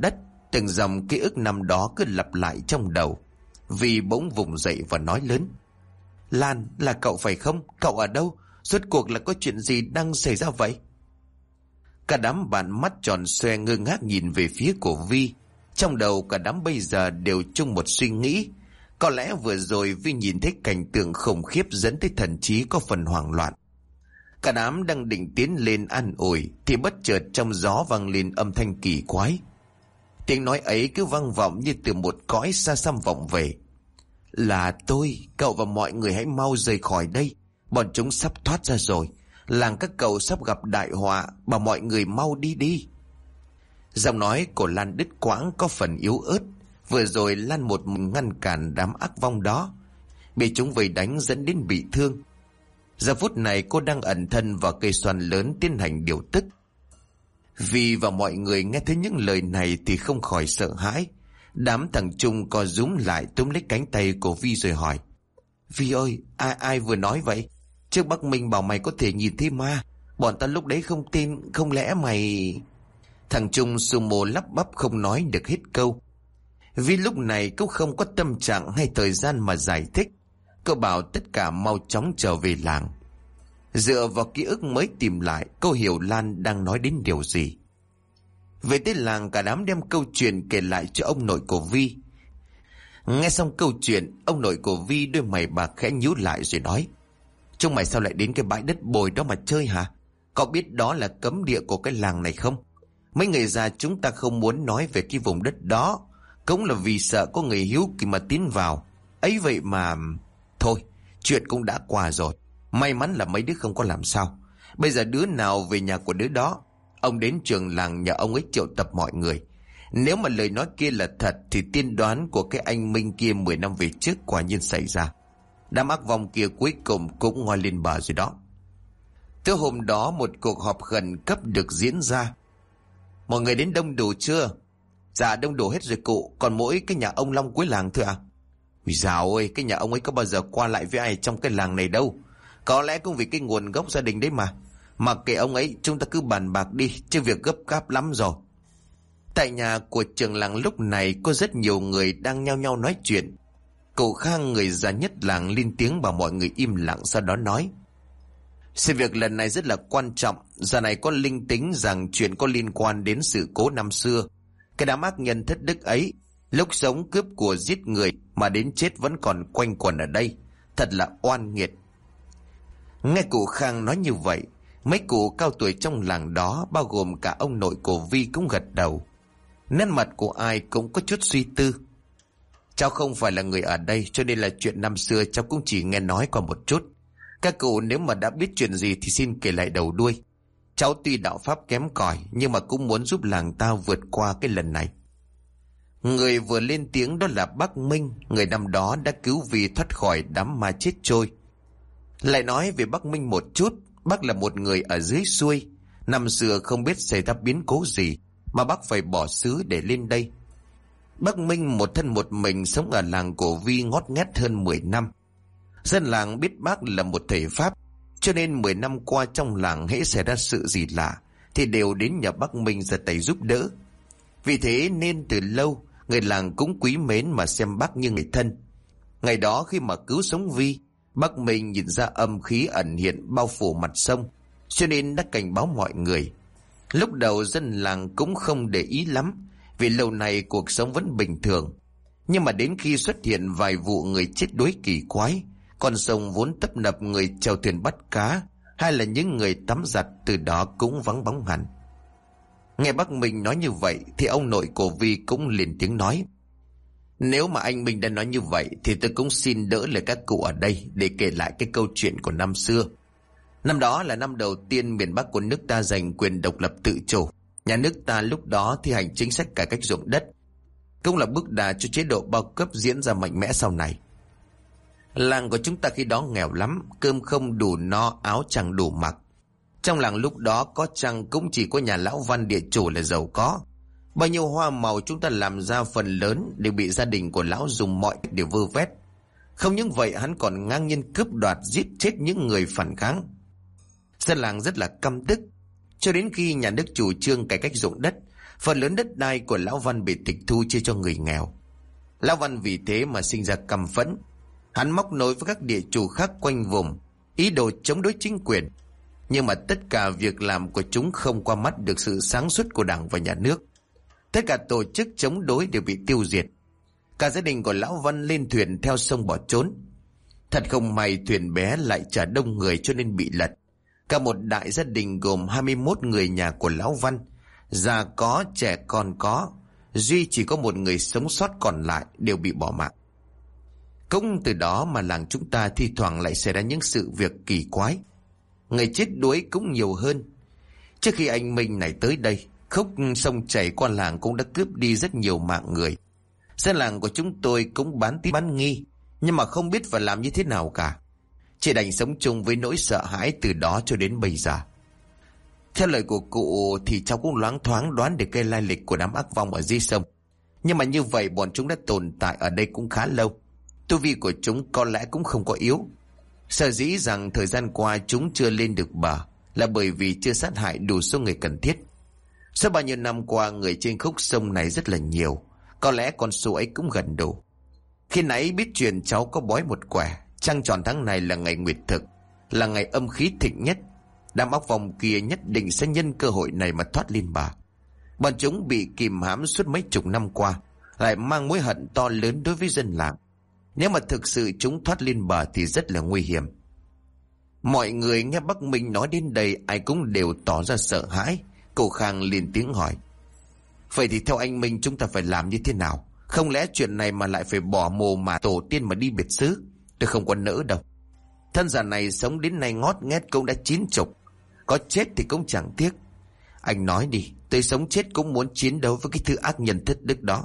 Từng dòng ký ức năm đó cứ lặp lại trong đầu. Vi bỗng vùng dậy và nói lớn: Lan, là cậu phải không? Cậu ở đâu? Rốt cuộc là có chuyện gì đang xảy ra vậy? Cả đám bạn mắt tròn xoe ngơ ngác nhìn về phía của Vi. Trong đầu cả đám bây giờ đều chung một suy nghĩ. Có lẽ vừa rồi Vi nhìn thấy cảnh tượng khủng khiếp dẫn tới thần trí có phần hoảng loạn. Cả đám đang định tiến lên an ủi thì bất chợt trong gió vang lên âm thanh kỳ quái. Tiếng nói ấy cứ vang vọng như từ một cõi xa xăm vọng về: Là tôi, cậu và mọi người hãy mau rời khỏi đây. Bọn chúng sắp thoát ra rồi. Làng các cậu sắp gặp đại họa, bảo mọi người mau đi đi. Giọng nói của Lan đứt quãng, có phần yếu ớt. Vừa rồi Lan một mình ngăn cản đám ác vong đó, bị chúng vây đánh dẫn đến bị thương. Giờ phút này cô đang ẩn thân vào cây xoan lớn tiến hành điều tức. Vi và mọi người nghe thấy những lời này thì không khỏi sợ hãi. Đám thằng Trung co rúm lại túm lấy cánh tay của Vi rồi hỏi: Vi ơi, ai vừa nói vậy? Trước Bắc Minh bảo mày có thể nhìn thấy ma. Bọn ta lúc đấy không tin, không lẽ mày... Thằng Trung sumo lắp bắp không nói được hết câu. Vi lúc này cũng không có tâm trạng hay thời gian mà giải thích. Cô bảo tất cả mau chóng trở về làng. Dựa vào ký ức mới tìm lại, cô hiểu Lan đang nói đến điều gì. Về tới làng, cả đám đem câu chuyện kể lại cho ông nội của Vi. Nghe xong câu chuyện, ông nội của Vi đôi mày bạc khẽ nhíu lại rồi nói: Chúng mày sao lại đến cái bãi đất bồi đó mà chơi hả? Cậu biết đó là cấm địa của cái làng này không? Mấy người già chúng ta không muốn nói về cái vùng đất đó, cũng là vì sợ có người hiếu kỳ mà tiến vào. Ấy vậy mà... Thôi, chuyện cũng đã qua rồi. May mắn là mấy đứa không có làm sao. Bây giờ đứa nào về nhà của đứa đó. Ông đến trường làng nhờ ông ấy triệu tập mọi người. Nếu mà lời nói kia là thật thì tiên đoán của cái anh Minh kia 10 năm về trước quả nhiên xảy ra. Đám ác vong kia cuối cùng cũng ngoi lên bờ rồi đó. Tới hôm đó một cuộc họp khẩn cấp được diễn ra. Mọi người đến đông đủ chưa? Dạ đông đủ hết rồi cụ. Còn mỗi cái nhà ông Long cuối làng thôi à? Ôi dào ơi, cái nhà ông ấy có bao giờ qua lại với ai trong cái làng này đâu. Có lẽ cũng vì cái nguồn gốc gia đình đấy mà. Mặc kệ ông ấy, chúng ta cứ bàn bạc đi, chứ việc gấp gáp lắm rồi. Tại nhà của trường làng lúc này có rất nhiều người đang nhao nhao nói chuyện. Cậu Khang, người già nhất làng, lên tiếng bảo mọi người im lặng, sau đó nói: Sự việc lần này rất là quan trọng. Giờ này có linh tính rằng chuyện có liên quan đến sự cố năm xưa. Cái đám ác nhân thất đức ấy, lúc sống cướp của giết người mà đến chết vẫn còn quanh quẩn ở đây. Thật là oan nghiệt. Nghe cụ Khang nói như vậy, mấy cụ cao tuổi trong làng đó, bao gồm cả ông nội của Vi, cũng gật đầu. Nét mặt của ai cũng có chút suy tư. Cháu không phải là người ở đây, cho nên là chuyện năm xưa cháu cũng chỉ nghe nói qua một chút. Các cụ nếu mà đã biết chuyện gì thì xin kể lại đầu đuôi. Cháu tuy đạo pháp kém cỏi nhưng mà cũng muốn giúp làng ta vượt qua cái lần này. Người vừa lên tiếng đó là bác Minh, người năm đó đã cứu Vi thoát khỏi đám ma chết trôi. Lại nói về bác Minh một chút. Bác là một người ở dưới xuôi. Năm xưa không biết xảy ra biến cố gì mà bác phải bỏ xứ để lên đây. Bác Minh một thân một mình sống ở làng của Vi ngót nghét hơn 10 năm. Dân làng biết bác là một thầy pháp, cho nên 10 năm qua trong làng hễ xảy ra sự gì lạ thì đều đến nhờ bác Minh ra tay giúp đỡ. Vì thế nên từ lâu người làng cũng quý mến mà xem bác như người thân. Ngày đó khi mà cứu sống Vi, bác Minh nhìn ra âm khí ẩn hiện bao phủ mặt sông, cho nên đã cảnh báo mọi người. Lúc đầu dân làng cũng không để ý lắm, vì lâu nay cuộc sống vẫn bình thường. Nhưng mà đến khi xuất hiện vài vụ người chết đuối kỳ quái, con sông vốn tấp nập người chèo thuyền bắt cá, hay là những người tắm giặt, từ đó cũng vắng bóng hẳn. Nghe bác Minh nói như vậy thì ông nội của Vi cũng liền tiếng nói: Nếu mà anh Minh đã nói như vậy thì tôi cũng xin đỡ lời các cụ ở đây để kể lại cái câu chuyện của năm xưa. Năm đó là năm đầu tiên miền Bắc của nước ta giành quyền độc lập tự chủ. Nhà nước ta lúc đó thi hành chính sách cải cách ruộng đất, cũng là bước đà cho chế độ bao cấp diễn ra mạnh mẽ sau này. Làng của chúng ta khi đó nghèo lắm, cơm không đủ no, áo chẳng đủ mặc. Trong làng lúc đó có chăng cũng chỉ có nhà lão Văn địa chủ là giàu có. Bao nhiêu hoa màu chúng ta làm ra phần lớn đều bị gia đình của lão dùng mọi cách để vơ vét. Không những vậy, hắn còn ngang nhiên cướp đoạt, giết chết những người phản kháng. Dân làng rất là căm tức. Cho đến khi nhà nước chủ trương cải cách ruộng đất, Phần lớn đất đai của lão Văn bị tịch thu chia cho người nghèo. Lão Văn vì thế mà sinh ra căm phẫn. Hắn móc nối với các địa chủ khác quanh vùng, ý đồ chống đối chính quyền. Nhưng mà tất cả việc làm của chúng không qua mắt được sự sáng suốt của Đảng và Nhà nước. Tất cả tổ chức chống đối đều bị tiêu diệt. Cả gia đình của lão Văn lên thuyền theo sông bỏ trốn. Thật không may thuyền bé lại chở đông người cho nên bị lật. Cả một đại gia đình gồm 21 người nhà của lão Văn, già có trẻ con có, duy chỉ có một người sống sót còn lại đều bị bỏ mạng. Cũng từ đó mà làng chúng ta thi thoảng lại xảy ra những sự việc kỳ quái. Người chết đuối cũng nhiều hơn. Trước khi anh Minh này tới đây, khúc sông chảy qua làng cũng đã cướp đi rất nhiều mạng người. Dân làng của chúng tôi cũng bán tín bán nghi, nhưng mà không biết phải làm như thế nào cả. Chỉ đành sống chung với nỗi sợ hãi từ đó cho đến bây giờ. Theo lời của cụ thì cháu cũng loáng thoáng đoán được cái lai lịch của đám ác vong ở dưới sông. Nhưng mà như vậy bọn chúng đã tồn tại ở đây cũng khá lâu. Tu vi của chúng có lẽ cũng không có yếu. Sở dĩ rằng thời gian qua chúng chưa lên được bờ là bởi vì chưa sát hại đủ số người cần thiết. Sau bao nhiêu năm qua người trên khúc sông này rất là nhiều, có lẽ con số ấy cũng gần đủ. Khi nãy biết chuyện cháu có bói một quẻ, trăng tròn tháng này là ngày nguyệt thực, là ngày âm khí thịnh nhất. Đám ác vong kia nhất định sẽ nhân cơ hội này mà thoát lên bờ. Bọn chúng bị kìm hãm suốt mấy chục năm qua, lại mang mối hận to lớn đối với dân làng. Nếu mà thực sự chúng thoát lên bờ thì rất là nguy hiểm. Mọi người nghe bác Minh nói đến đây ai cũng đều tỏ ra sợ hãi. Cô Khang liền tiếng hỏi: vậy thì theo anh Minh chúng ta phải làm như thế nào? Không lẽ chuyện này mà lại phải bỏ mồ mà tổ tiên mà đi biệt xứ? Tôi không có nỡ đâu. Thân già này sống đến nay ngót nghét cũng đã 90, có chết thì cũng chẳng tiếc. Anh nói đi, tôi sống chết cũng muốn chiến đấu với cái thứ ác nhân thất đức đó.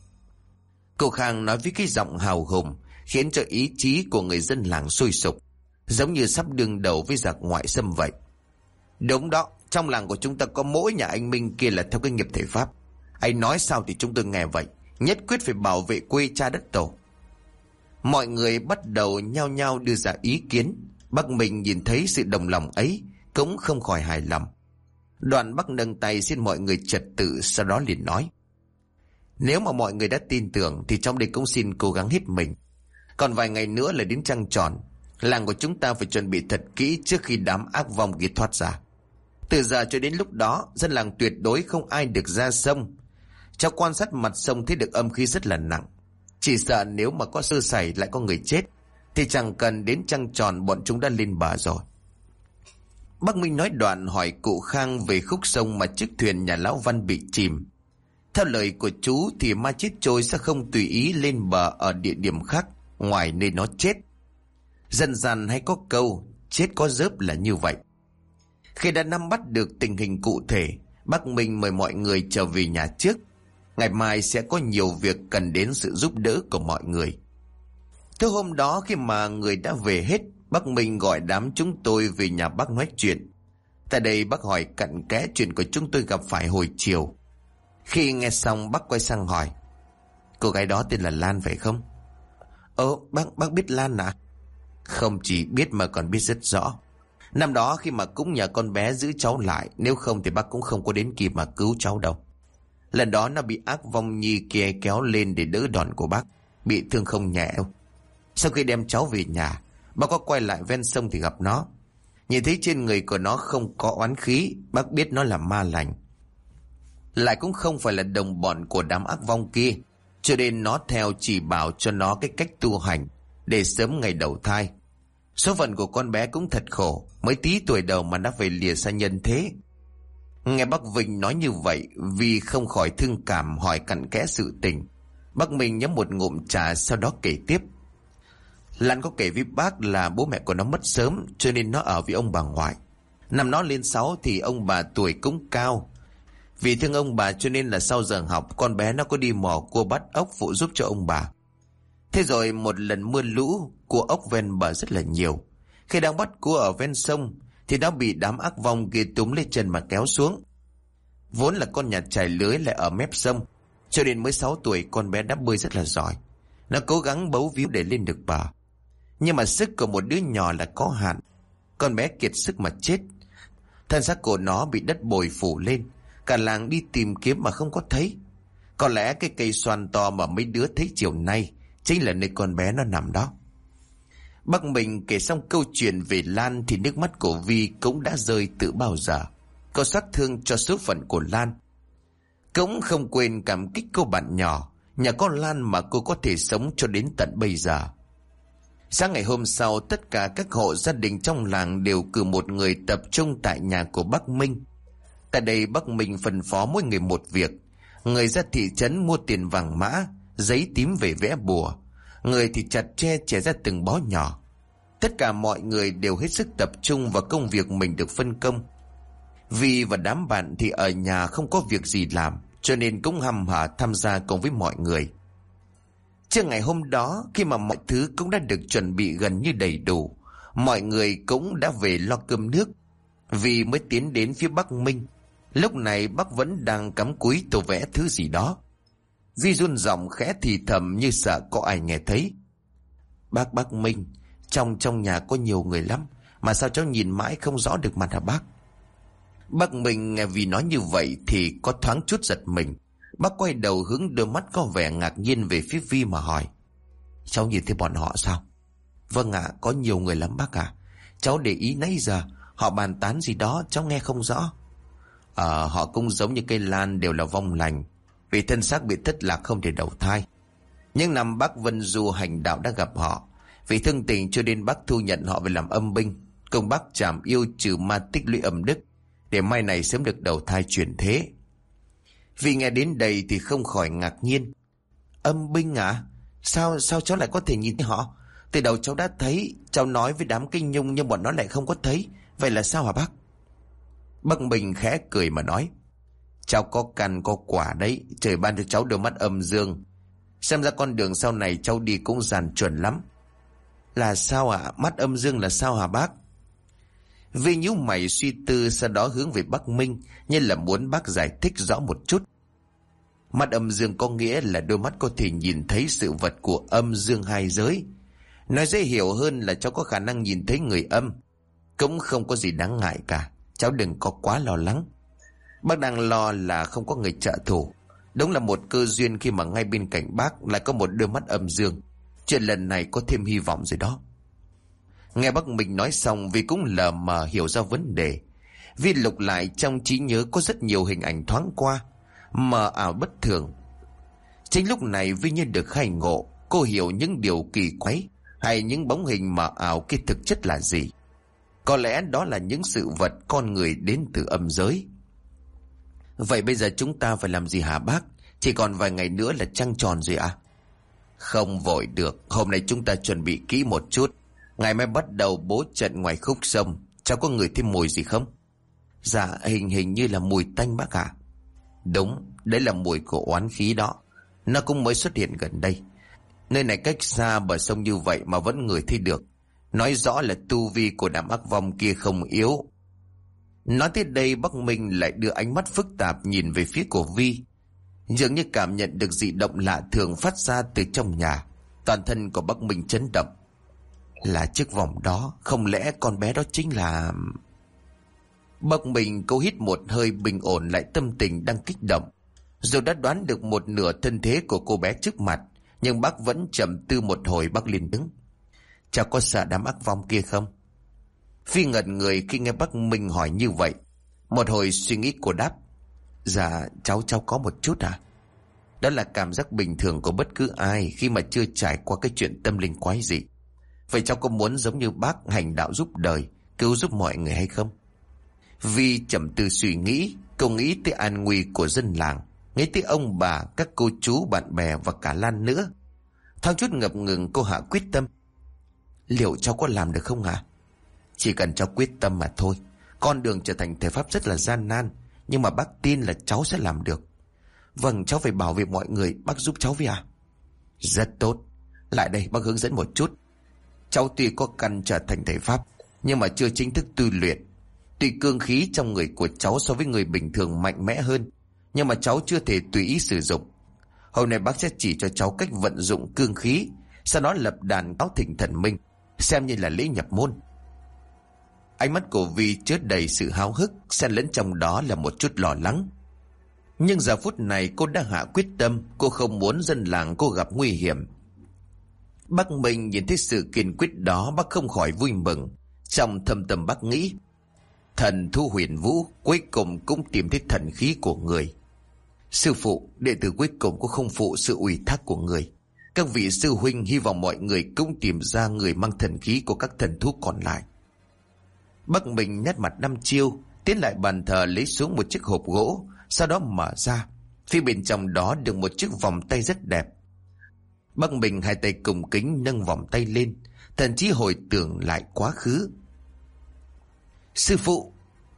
Cô Khang nói với cái giọng hào hùng, khiến cho ý chí của người dân làng sôi sục, giống như sắp đương đầu với giặc ngoại xâm vậy. Đúng đó, trong làng của chúng ta có mỗi nhà anh Minh kia là theo cái nghiệp thể pháp. Anh nói sao thì chúng tôi nghe vậy, nhất quyết phải bảo vệ quê cha đất tổ. Mọi người bắt đầu nhao nhao đưa ra ý kiến. Bác Minh nhìn thấy sự đồng lòng ấy cũng không khỏi hài lòng. Đoạn bác nâng tay xin mọi người trật tự, sau đó liền nói: nếu mà mọi người đã tin tưởng thì trong đây cũng xin cố gắng hết mình. Còn vài ngày nữa là đến trăng tròn, làng của chúng ta phải chuẩn bị thật kỹ trước khi đám ác vong kia thoát ra. Từ giờ cho đến lúc đó, dân làng tuyệt đối không ai được ra sông. Cháu quan sát mặt sông thấy được âm khí rất là nặng. Chỉ sợ nếu mà có sơ sẩy lại có người chết thì chẳng cần đến trăng tròn bọn chúng đã lên bờ rồi. Bác Minh nói đoạn hỏi cụ Khang về khúc sông mà chiếc thuyền nhà lão Văn bị chìm. Theo lời của chú thì ma chết trôi sẽ không tùy ý lên bờ ở địa điểm khác ngoài nơi nó chết. Dân gian hay có câu chết có dớp là như vậy. Khi đã nắm bắt được tình hình cụ thể, bác Minh mời mọi người trở về nhà trước. Ngày mai sẽ có nhiều việc cần đến sự giúp đỡ của mọi người. Thứ hôm đó khi mà người đã về hết, bác Minh gọi đám chúng tôi về nhà bác nói chuyện. Tại đây bác hỏi cặn kẽ chuyện của chúng tôi gặp phải hồi chiều. Khi nghe xong bác quay sang hỏi: cô gái đó tên là Lan phải không? Bác biết Lan à? Không chỉ biết mà còn biết rất rõ. Năm đó khi mà cũng nhờ con bé giữ cháu lại, nếu không thì bác cũng không có đến kịp mà cứu cháu đâu. Lần đó nó bị ác vong nhi kia kéo lên để đỡ đòn của bác, bị thương không nhẹ đâu. Sau khi đem cháu về nhà, bác có quay lại ven sông thì gặp nó. Nhìn thấy trên người của nó không có oán khí, bác biết nó là ma lành, lại cũng không phải là đồng bọn của đám ác vong kia, cho nên nó theo chỉ bảo cho nó cái cách tu hành để sớm ngày đầu thai. Số phận của con bé cũng thật khổ, mới tí tuổi đầu mà đã phải lìa xa nhân thế. Nghe bác Vinh nói như vậy, vì không khỏi thương cảm hỏi cặn kẽ sự tình, bác Minh nhấm một ngụm trà, sau đó kể tiếp. Lan có kể với bác là bố mẹ của nó mất sớm, cho nên nó ở với ông bà ngoại. Năm nó lên 6 thì ông bà tuổi cũng cao. Vì thương ông bà cho nên là sau giờ học, con bé nó có đi mò cua bắt ốc phụ giúp cho ông bà. Thế rồi một lần mưa lũ, cua ốc ven bờ rất là nhiều. Khi đang bắt cua ở ven sông thì nó bị đám ác vong kia túm lên chân mà kéo xuống. Vốn là con nhà chài lưới lại ở mép sông, cho nên mới 6 tuổi con bé đã bơi rất là giỏi. Nó cố gắng bấu víu để lên được bờ. Nhưng mà sức của một đứa nhỏ là có hạn. Con bé kiệt sức mà chết. Thân xác của nó bị đất bồi phủ lên, Cả làng đi tìm kiếm mà không có thấy. Có lẽ cái cây xoan to mà mấy đứa thấy chiều nay chính là nơi con bé nó nằm đó. Bác mình kể xong câu chuyện về Lan thì nước mắt của Vi cũng đã rơi từ bao giờ. Cô xót thương cho số phận của Lan. Cũng không quên cảm kích cô bạn nhỏ, nhờ có Lan mà cô có thể sống cho đến tận bây giờ. Sáng ngày hôm sau, tất cả các hộ gia đình trong làng đều cử một người tập trung tại nhà của bác Minh. Tại đây bác Minh phân phó mỗi người một việc. Người ra thị trấn mua tiền vàng mã, giấy tím về vẽ bùa. Người thì chặt tre chẻ ra từng bó nhỏ. Tất cả mọi người đều hết sức tập trung vào công việc mình được phân công. Vi và đám bạn thì ở nhà không có việc gì làm, cho nên cũng hăm hở tham gia cùng với mọi người. Trưa ngày hôm đó, khi mà mọi thứ cũng đã được chuẩn bị gần như đầy đủ, mọi người cũng đã về lo cơm nước. Vi mới tiến đến phía bác Minh. Lúc này bác vẫn đang cắm cúi tô vẽ thứ gì đó. Vi run giọng khẽ thì thầm như sợ có ai nghe thấy. Bác Minh, trong nhà có nhiều người lắm, mà sao cháu nhìn mãi không rõ được mặt hả bác? Bác Minh nghe Vi nói như vậy thì có thoáng chút giật mình. Bác quay đầu hướng đôi mắt có vẻ ngạc nhiên về phía Vi mà hỏi. Cháu nhìn thấy bọn họ sao? Vâng ạ, có nhiều người lắm bác ạ. Cháu để ý nãy giờ họ bàn tán gì đó cháu nghe không rõ. Họ cũng giống như cây lan, đều là vong lành, vì thân xác bị thất lạc không thể đầu thai. Nhưng năm bác Vân Du hành đạo đã gặp họ, vì thương tình cho nên bác thu nhận họ về làm âm binh, cùng bác trảm yêu trừ ma tích lũy âm đức, để mai này sớm được đầu thai chuyển thế. Vì nghe đến đây thì không khỏi ngạc nhiên. Âm binh à? Sao cháu lại có thể nhìn thấy họ? Từ đầu cháu đã thấy, cháu nói với đám Kinh Nhung nhưng bọn nó lại không có thấy. Vậy là sao hả bác? Bác Minh khẽ cười mà nói. Cháu có căn có quả đấy, trời ban cho cháu đôi mắt âm dương. Xem ra con đường sau này cháu đi cũng dàn chuẩn lắm. Là sao ạ? Mắt âm dương là sao hả bác? Vi nhíu mày suy tư, sau đó hướng về bác Minh, như là muốn bác giải thích rõ một chút. Mắt âm dương có nghĩa là đôi mắt có thể nhìn thấy sự vật của âm dương hai giới. Nói dễ hiểu hơn là cháu có khả năng nhìn thấy người âm. Cũng không có gì đáng ngại cả, cháu đừng có quá lo lắng. Bác đang lo là không có người trợ thủ. Đúng là một cơ duyên khi mà ngay bên cạnh bác lại có một đôi mắt âm dương. Chuyện lần này có thêm hy vọng rồi đó. Nghe bác Minh nói xong, Vi cũng lờ mờ hiểu ra vấn đề. Vi lục lại trong trí nhớ có rất nhiều hình ảnh thoáng qua, mờ ảo bất thường. Chính lúc này Vi như được khai ngộ. Cô hiểu những điều kỳ quái hay những bóng hình mờ ảo kia thực chất là gì. Có lẽ đó là những sự vật con người đến từ âm giới. Vậy bây giờ chúng ta phải làm gì hả bác? Chỉ còn vài ngày nữa là trăng tròn rồi à? Không vội được, hôm nay chúng ta chuẩn bị kỹ một chút. Ngày mai bắt đầu bố trận ngoài khúc sông. Cháu có ngửi thêm mùi gì không? Dạ hình như là mùi tanh bác ạ. Đúng, đấy là mùi của oán khí đó. Nó cũng mới xuất hiện gần đây. Nơi này cách xa bờ sông như vậy mà vẫn ngửi thấy được, nói rõ là tu vi của đám ác vong kia không yếu. Nói tới đây bác Minh lại đưa ánh mắt phức tạp nhìn về phía của Vi, dường như cảm nhận được dị động lạ thường phát ra từ trong nhà. Toàn thân của bác Minh chấn động. Là chiếc vòng đó, không lẽ con bé đó chính là... Bác Minh cố hít một hơi bình ổn lại tâm tình đang kích động. Dù đã đoán được một nửa thân thế của cô bé trước mặt, nhưng bác vẫn trầm tư một hồi. Bác liền đứng. Cháu có sợ đám ác vong kia không? Phi ngẩn người khi nghe bác Minh hỏi như vậy. Một hồi suy nghĩ cô đáp. Dạ cháu có một chút à. Đó là cảm giác bình thường của bất cứ ai khi mà chưa trải qua cái chuyện tâm linh quái dị. Vậy cháu có muốn giống như bác hành đạo giúp đời, cứu giúp mọi người hay không? Vi trầm tư suy nghĩ. Cô nghĩ tới an nguy của dân làng, nghĩ tới ông bà, các cô chú, bạn bè và cả Lan nữa. Thoáng chút ngập ngừng cô hạ quyết tâm. Liệu cháu có làm được không hả? Chỉ cần cháu quyết tâm mà thôi. Con đường trở thành thầy pháp rất là gian nan, nhưng mà bác tin là cháu sẽ làm được. Vâng, cháu phải bảo vệ mọi người, bác giúp cháu với à? Rất tốt. Lại đây bác hướng dẫn một chút. Cháu tuy có căn trở thành thầy pháp, nhưng mà chưa chính thức tu luyện. Tuy cương khí trong người của cháu so với người bình thường mạnh mẽ hơn, nhưng mà cháu chưa thể tùy ý sử dụng. Hôm nay bác sẽ chỉ cho cháu cách vận dụng cương khí, sau đó lập đàn cáo thỉnh thần minh, xem như là lễ nhập môn. Ánh mắt của Vi chứa đầy sự háo hức, xen lẫn trong đó là một chút lo lắng. Nhưng giờ phút này cô đã hạ quyết tâm, cô không muốn dân làng cô gặp nguy hiểm. Bác Minh nhìn thấy sự kiên quyết đó, bác không khỏi vui mừng. Trong thâm tâm bác nghĩ, thần thú Huyền Vũ cuối cùng cũng tìm thấy thần khí của người. Sư phụ, đệ tử cuối cùng cũng không phụ sự ủy thác của người. Các vị sư huynh, hy vọng mọi người cũng tìm ra người mang thần khí của các thần thú còn lại. Bác Minh nét mặt đăm chiêu, tiến lại bàn thờ lấy xuống một chiếc hộp gỗ, sau đó mở ra. Phía bên trong đó được một chiếc vòng tay rất đẹp. Bác Minh hai tay cùng kính nâng vòng tay lên, thần chí hồi tưởng lại quá khứ. Sư phụ!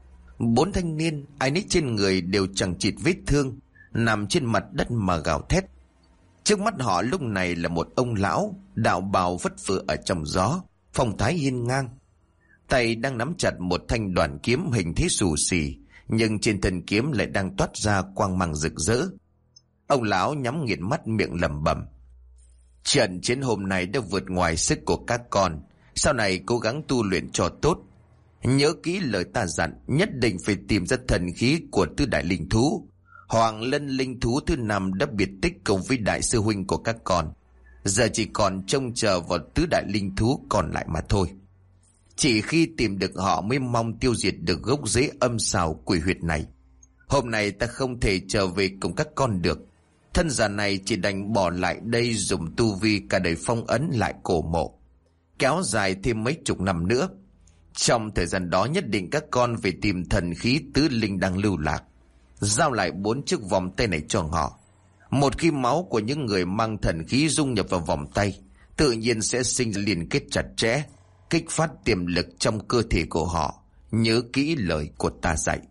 4 thanh niên, ai nấy trên người đều chẳng chịt vết thương, nằm trên mặt đất mà gào thét. Trước mắt họ lúc này là một ông lão, đạo bào phất phơ ở trong gió, phong thái hiên ngang. Tay đang nắm chặt một thanh đoàn kiếm hình thế xù xì, nhưng trên thân kiếm lại đang toát ra quang mang rực rỡ. Ông lão nhắm nghiền mắt, miệng lẩm bẩm: trận chiến hôm nay đã vượt ngoài sức của các con, sau này cố gắng tu luyện cho tốt. Nhớ kỹ lời ta dặn, nhất định phải tìm ra thần khí của tứ đại linh thú. Hoàng lân linh thú thứ 5 đã biệt tích cùng với đại sư huynh của các con, giờ chỉ còn trông chờ vào tứ đại linh thú còn lại mà thôi. Chỉ khi tìm được họ mới mong tiêu diệt được gốc rễ âm xào quỷ huyệt này. Hôm nay ta không thể trở về cùng các con được. Thân già này chỉ đành bỏ lại đây dùng tu vi cả đời phong ấn lại cổ mộ, kéo dài thêm mấy chục năm nữa. Trong thời gian đó nhất định các con phải tìm thần khí tứ linh đang lưu lạc, giao lại 4 chiếc vòng tay này cho họ. Một khi máu của những người mang thần khí dung nhập vào vòng tay, tự nhiên sẽ sinh ra liên kết chặt chẽ, kích phát tiềm lực trong cơ thể của họ. Nhớ kỹ lời của ta dạy.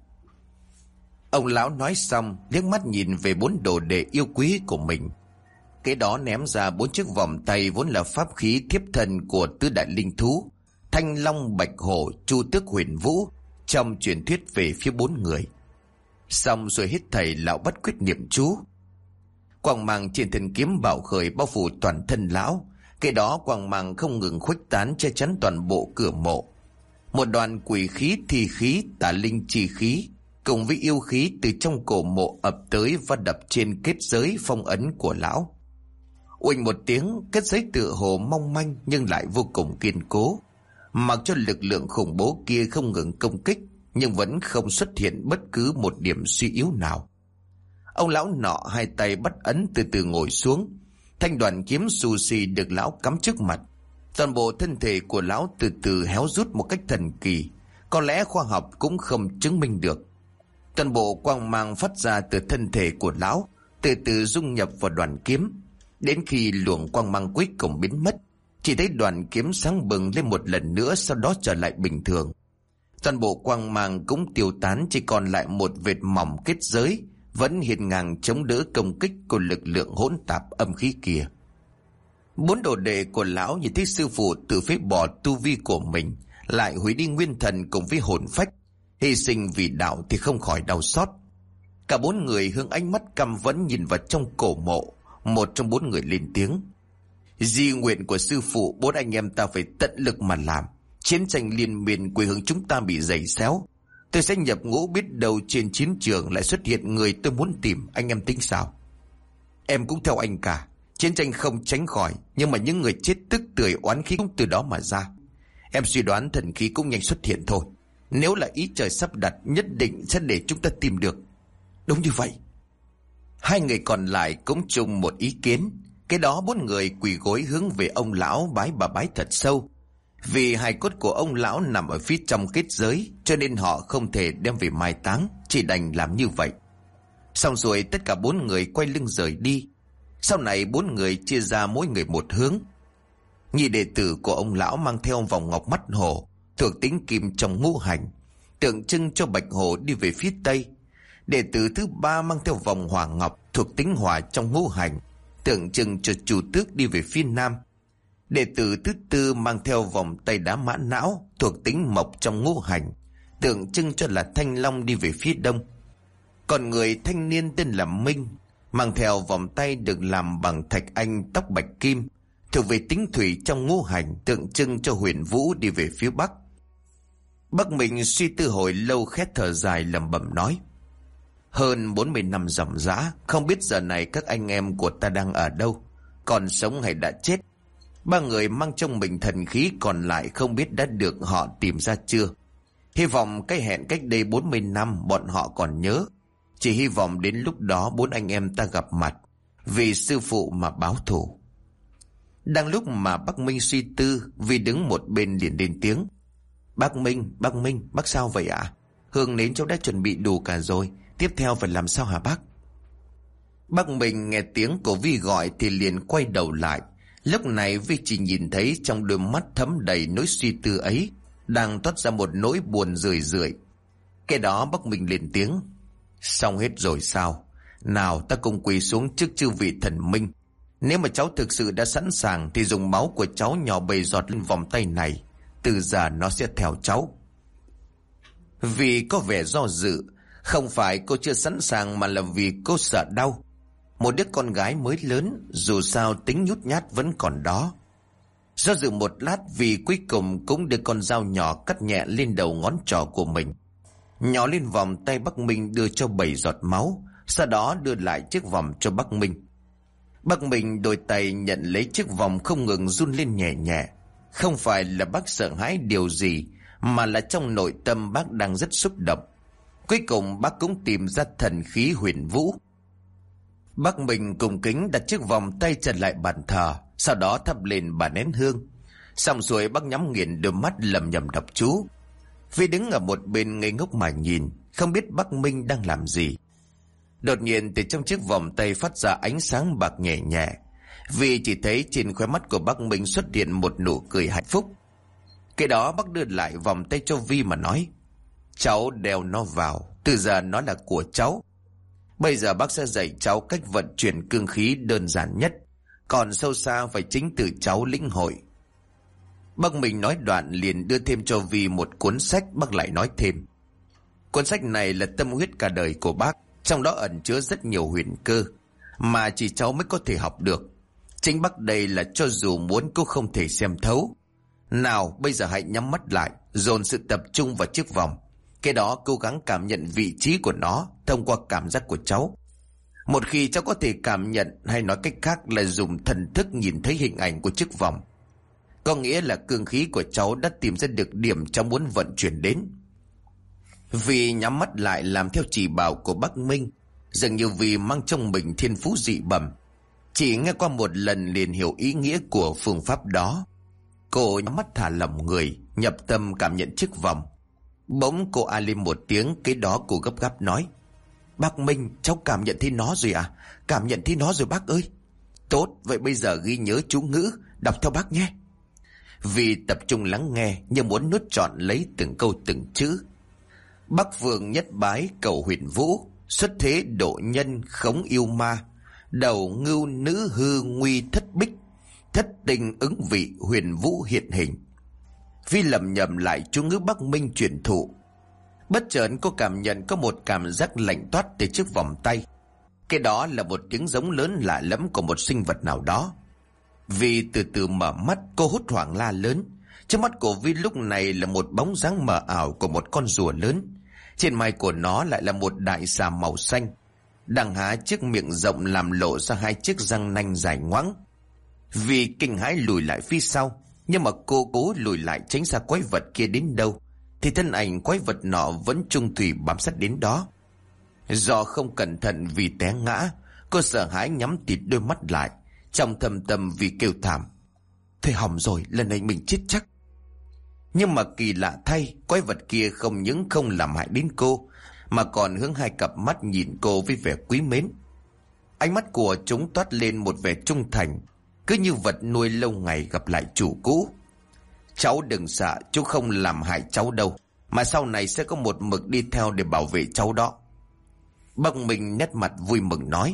Ông lão nói xong, liếc mắt nhìn về 4 đồ đệ yêu quý của mình. Cái đó ném ra 4 chiếc vòng tay vốn là pháp khí thiếp thân của tứ đại linh thú Thanh Long, Bạch Hổ, Chu Tước, Huyền Vũ trong truyền thuyết về phía 4 người. Xong rồi hít thầy, lão bắt quyết niệm chú. Quang mang trên thân kiếm bạo khởi bao phủ toàn thân lão. Cái đó quang mang không ngừng khuếch tán che chắn toàn bộ cửa mộ. Một đoàn quỷ khí, thi khí, tà linh chi khí cùng với yêu khí từ trong cổ mộ ập tới và đập trên kết giới phong ấn của lão. Uỳnh một tiếng, kết giới tựa hồ mong manh nhưng lại vô cùng kiên cố. Mặc cho lực lượng khủng bố kia không ngừng công kích, nhưng vẫn không xuất hiện bất cứ một điểm suy yếu nào. Ông lão nọ hai tay bắt ấn từ từ ngồi xuống. Thanh đoàn kiếm xù xì được lão cắm trước mặt. Toàn bộ thân thể của lão từ từ héo rút một cách thần kỳ, có lẽ khoa học cũng không chứng minh được. Toàn bộ quang mang phát ra từ thân thể của lão từ từ dung nhập vào đoàn kiếm, đến khi luồng quang mang cuối cùng biến mất, chỉ thấy đoàn kiếm sáng bừng lên một lần nữa, sau đó trở lại bình thường. Toàn bộ quang mang cũng tiêu tán, chỉ còn lại một vệt mỏng kết giới vẫn hiên ngang chống đỡ công kích của lực lượng hỗn tạp âm khí kia. 4 đồ đệ của lão nhìn thấy sư phụ tự phế bỏ tu vi của mình, lại hủy đi nguyên thần cùng với hồn phách, hy sinh vì đạo thì không khỏi đau xót. Cả 4 người hướng ánh mắt căm phẫn nhìn vào trong cổ mộ. Một trong 4 người lên tiếng: di nguyện của sư phụ, 4 anh em ta phải tận lực mà làm. Chiến tranh liên miên, quê hương chúng ta bị giày xéo. Tôi sẽ nhập ngũ, biết đâu trên chiến trường lại xuất hiện người tôi muốn tìm, anh em tính sao? Em cũng theo anh cả. Chiến tranh không tránh khỏi, nhưng mà những người chết tức tưởi, oán khí cũng từ đó mà ra. Em suy đoán thần khí cũng nhanh xuất hiện thôi. Nếu là ý trời sắp đặt, nhất định sẽ để chúng ta tìm được. Đúng như vậy. 2 người còn lại cũng chung một ý kiến. Cái đó 4 người quỳ gối hướng về ông lão bái bà bái thật sâu. Vì hài cốt của ông lão nằm ở phía trong kết giới, cho nên họ không thể đem về mai táng, chỉ đành làm như vậy. Xong rồi tất cả 4 người quay lưng rời đi. Sau này 4 người chia ra mỗi người một hướng. Nhị đệ tử của ông lão mang theo vòng ngọc mắt hổ thuộc tính kim trong ngũ hành, tượng trưng cho Bạch Hổ đi về phía tây. Đệ tử thứ 3 mang theo vòng hỏa ngọc thuộc tính hỏa trong ngũ hành, tượng trưng cho Chu Tước đi về phía nam. Đệ tử thứ 4 mang theo vòng tay đá mã não thuộc tính mộc trong ngũ hành, tượng trưng cho là Thanh Long đi về phía đông. Còn người thanh niên tên là Minh mang theo vòng tay được làm bằng thạch anh tóc bạch kim, thuộc về tính thủy trong ngũ hành, tượng trưng cho Huyền Vũ đi về phía bắc. Bác mình suy tư hồi lâu, khét thở dài lẩm bẩm nói: Hơn 40 năm ròng rã, không biết giờ này các anh em của ta đang ở đâu, còn sống hay đã chết. 3 người mang trong mình thần khí còn lại không biết đã được họ tìm ra chưa. Hy vọng cái hẹn cách đây 40 năm bọn họ còn nhớ. Chỉ hy vọng đến lúc đó 4 anh em ta gặp mặt, vì sư phụ mà báo thù. Đang lúc mà bác Minh suy tư, vì đứng một bên liền lên tiếng. Bác Minh, bác sao vậy ạ? Hương nến cháu đã chuẩn bị đủ cả rồi, tiếp theo phải làm sao hả bác? Bác Minh nghe tiếng của Vi gọi thì liền quay đầu lại. Lúc này Vi chỉ nhìn thấy trong đôi mắt thấm đầy nỗi suy tư ấy đang toát ra một nỗi buồn rười rượi. Cái đó bác Minh lên tiếng. Xong hết rồi sao? Nào ta cùng quỳ xuống trước chư vị thần minh. Nếu mà cháu thực sự đã sẵn sàng thì dùng máu của cháu nhỏ bầy giọt lên vòng tay này. Từ giờ nó sẽ theo cháu. Vì có vẻ do dự. Không phải cô chưa sẵn sàng mà là vì cô sợ đau. Một đứa con gái mới lớn, dù sao tính nhút nhát vẫn còn đó. Do dự một lát vì cuối cùng cũng đưa con dao nhỏ cắt nhẹ lên đầu ngón trỏ của mình. Nhỏ lên vòng tay Bắc Minh đưa cho 7 giọt máu, sau đó đưa lại chiếc vòng cho Bắc Minh. Bắc Minh đôi tay nhận lấy chiếc vòng không ngừng run lên nhẹ nhẹ. Không phải là bác sợ hãi điều gì, mà là trong nội tâm bác đang rất xúc động. Cuối cùng bác cũng tìm ra thần khí huyền vũ. Bác Minh cùng kính đặt chiếc vòng tay trở lại bàn thờ, sau đó thắp lên bà nén hương. Xong rồi bác nhắm nghiền đôi mắt lầm nhầm đọc chú. Vi đứng ở một bên ngây ngốc mà nhìn, không biết bác Minh đang làm gì. Đột nhiên từ trong chiếc vòng tay phát ra ánh sáng bạc nhẹ nhẹ. Vi chỉ thấy trên khóe mắt của bác Minh xuất hiện một nụ cười hạnh phúc. Cái đó bác đưa lại vòng tay cho Vi mà nói. Cháu đeo nó vào, từ giờ nó là của cháu. Bây giờ bác sẽ dạy cháu cách vận chuyển cương khí đơn giản nhất, còn sâu xa phải chính từ cháu lĩnh hội. Bác Minh nói đoạn liền đưa thêm cho Vi một cuốn sách. Bác lại nói thêm, cuốn sách này là tâm huyết cả đời của bác, trong đó ẩn chứa rất nhiều huyền cơ mà chỉ cháu mới có thể học được. Chính bác đây là cho dù muốn cô không thể xem thấu. Nào bây giờ hãy nhắm mắt lại, dồn sự tập trung vào chiếc vòng. Cái đó cố gắng cảm nhận vị trí của nó thông qua cảm giác của cháu. Một khi cháu có thể cảm nhận, hay nói cách khác là dùng thần thức nhìn thấy hình ảnh của chiếc vòng, có nghĩa là cương khí của cháu đã tìm ra được điểm cháu muốn vận chuyển đến. Vì nhắm mắt lại làm theo chỉ bảo của bác Minh, dường như vì mang trong mình thiên phú dị bẩm. Chỉ nghe qua một lần liền hiểu ý nghĩa của phương pháp đó. Cô nhắm mắt thả lỏng người, nhập tâm cảm nhận chiếc vòng. Bỗng cô a lên một tiếng, cái đó cô gấp gáp nói. Bác Minh, cháu cảm nhận thấy nó rồi à? Cảm nhận thấy nó rồi bác ơi. Tốt, vậy bây giờ ghi nhớ chú ngữ, đọc theo bác nhé. Vì tập trung lắng nghe như muốn nuốt trọn lấy từng câu từng chữ. Bắc Vương nhất bái cầu huyền vũ, xuất thế độ nhân khống yêu ma, đầu ngưu nữ hư nguy thất bích, thất tình ứng vị huyền vũ hiện hình. Vi lầm nhầm lại chú ngữ Bắc Minh truyền thụ. Bất chợt cô cảm nhận có một cảm giác lạnh toát từ chiếc vòng tay. Cái đó là một tiếng giống lớn lạ lẫm của một sinh vật nào đó. Vi từ từ mở mắt, cô hốt hoảng la lớn. Trước mắt của Vi lúc này là một bóng dáng mờ ảo của một con rùa lớn. Trên mai của nó lại là một đại xà màu xanh, đang há chiếc miệng rộng làm lộ ra 2 chiếc răng nanh dài ngoãng. Vi kinh hãi lùi lại phía sau, nhưng mà cô cố lùi lại tránh xa quái vật kia đến đâu thì thân ảnh quái vật nọ vẫn chung thủy bám sát đến đó. Do không cẩn thận vì té ngã, cô sợ hãi nhắm tịt đôi mắt lại, trong thầm tâm vì kêu thảm. Thôi hỏng rồi, lần này mình chết chắc. Nhưng mà kỳ lạ thay, quái vật kia không những không làm hại đến cô, mà còn hướng 2 cặp mắt nhìn cô với vẻ quý mến. Ánh mắt của chúng toát lên một vẻ trung thành, cứ như vật nuôi lâu ngày gặp lại chủ cũ. Cháu đừng sợ, chú không làm hại cháu đâu, mà sau này sẽ có một mực đi theo để bảo vệ cháu đó. Bác Minh nét mặt vui mừng nói.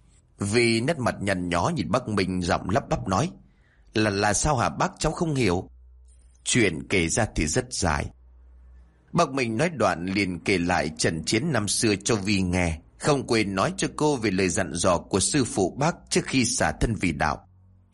Vì nét mặt nhăn nhó nhìn bác Minh, giọng lắp bắp nói. Là sao hả bác, cháu không hiểu. Chuyện kể ra thì rất dài. Bác Minh nói đoạn liền kể lại trận chiến năm xưa cho Vi nghe, không quên nói cho cô về lời dặn dò của sư phụ bác trước khi xả thân vì đạo.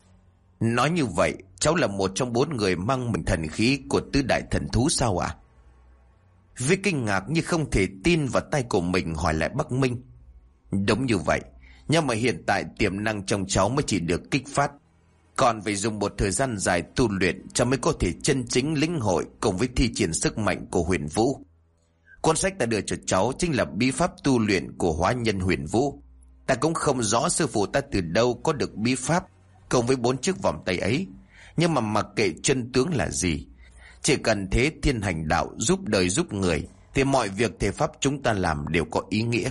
Nói như vậy, cháu là một trong 4 người mang mình thần khí của tứ đại thần thú sao ạ? Vi kinh ngạc như không thể tin vào tai của mình hỏi lại Bắc Minh. Đúng như vậy, nhưng mà hiện tại tiềm năng trong cháu mới chỉ được kích phát. Còn phải dùng một thời gian dài tu luyện cho mới có thể chân chính lĩnh hội cùng với thi triển sức mạnh của Huyền Vũ. Cuốn sách ta đưa cho cháu chính là bí pháp tu luyện của hóa nhân Huyền Vũ. Ta cũng không rõ sư phụ ta từ đâu có được bí pháp cùng với 4 chiếc vòng tay ấy. Nhưng mà mặc kệ chân tướng là gì, chỉ cần thế thiên hành đạo giúp đời giúp người thì mọi việc thể pháp chúng ta làm đều có ý nghĩa.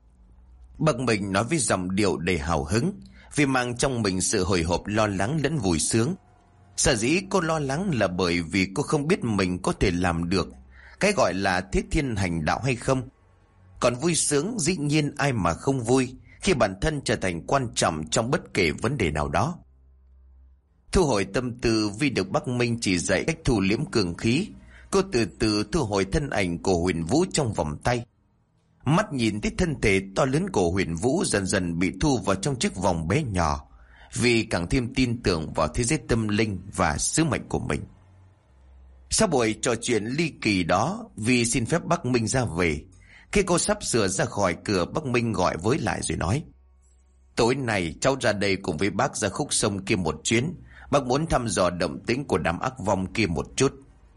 Bậc mình nói với giọng điệu đầy hào hứng, vì mang trong mình sự hồi hộp lo lắng lẫn vui sướng. Sở dĩ cô lo lắng là bởi vì cô không biết mình có thể làm được cái gọi là thế thiên hành đạo hay không. Còn vui sướng dĩ nhiên ai mà không vui khi bản thân trở thành quan trọng trong bất kể vấn đề nào đó. Thu hồi tâm tư vì được Bắc Minh chỉ dạy cách thu liễm cường khí, cô từ từ thu hồi thân ảnh của Huyền Vũ trong vòng tay. Mắt nhìn thấy thân thể to lớn của Huyền Vũ dần dần bị thu vào trong chiếc vòng bé nhỏ, vì càng thêm tin tưởng vào thế giới tâm linh và sứ mệnh của mình. Sau buổi trò chuyện ly kỳ đó, Vi xin phép Bắc Minh ra về. Khi cô sắp sửa ra khỏi cửa, Bắc Minh gọi với lại rồi nói: tối nay cháu ra đây cùng với bác ra khúc sông kia một chuyến. Bác muốn thăm dò động tĩnh của đám ác vong kia một chút.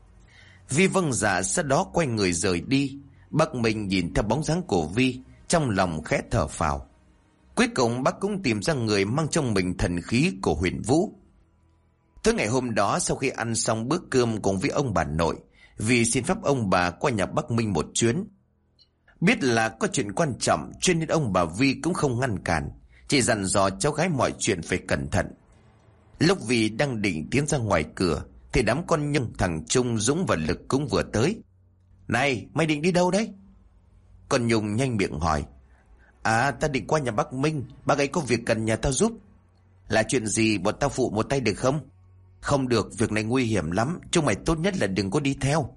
Vi vâng dạ, sau đó quay người rời đi. Bắc Minh nhìn theo bóng dáng của Vi, trong lòng khẽ thở phào. Cuối cùng bác cũng tìm ra người mang trong mình thần khí của Huyền Vũ. Tới ngày hôm đó, sau khi ăn xong bữa cơm cùng với ông bà nội, Vi xin phép ông bà qua nhà Bắc Minh một chuyến. Biết là có chuyện quan trọng cho nên ông bà Vi cũng không ngăn cản, chỉ dặn dò cháu gái mọi chuyện phải cẩn thận. Lúc Vi đang định tiến ra ngoài cửa thì đám con Nhung, thằng Trung, Dũng và Lực cũng vừa tới. Này, mày định đi đâu đấy? Con Nhung nhanh miệng hỏi. À, ta định qua nhà bác Minh, bác ấy có việc cần nhà tao giúp. Là chuyện gì, bọn tao phụ một tay được không? Không được, việc này nguy hiểm lắm, chúng mày tốt nhất là đừng có đi theo.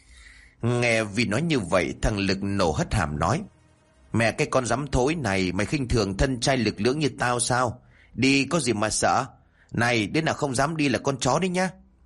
Nghe Vi nói như vậy, thằng Lực nổ hất hàm nói: mẹ cái con dám thối này, mày khinh thường thân trai lực lưỡng như tao sao? Đi có gì mà sợ? Này, đứa nào không dám đi là con chó đấy nhá.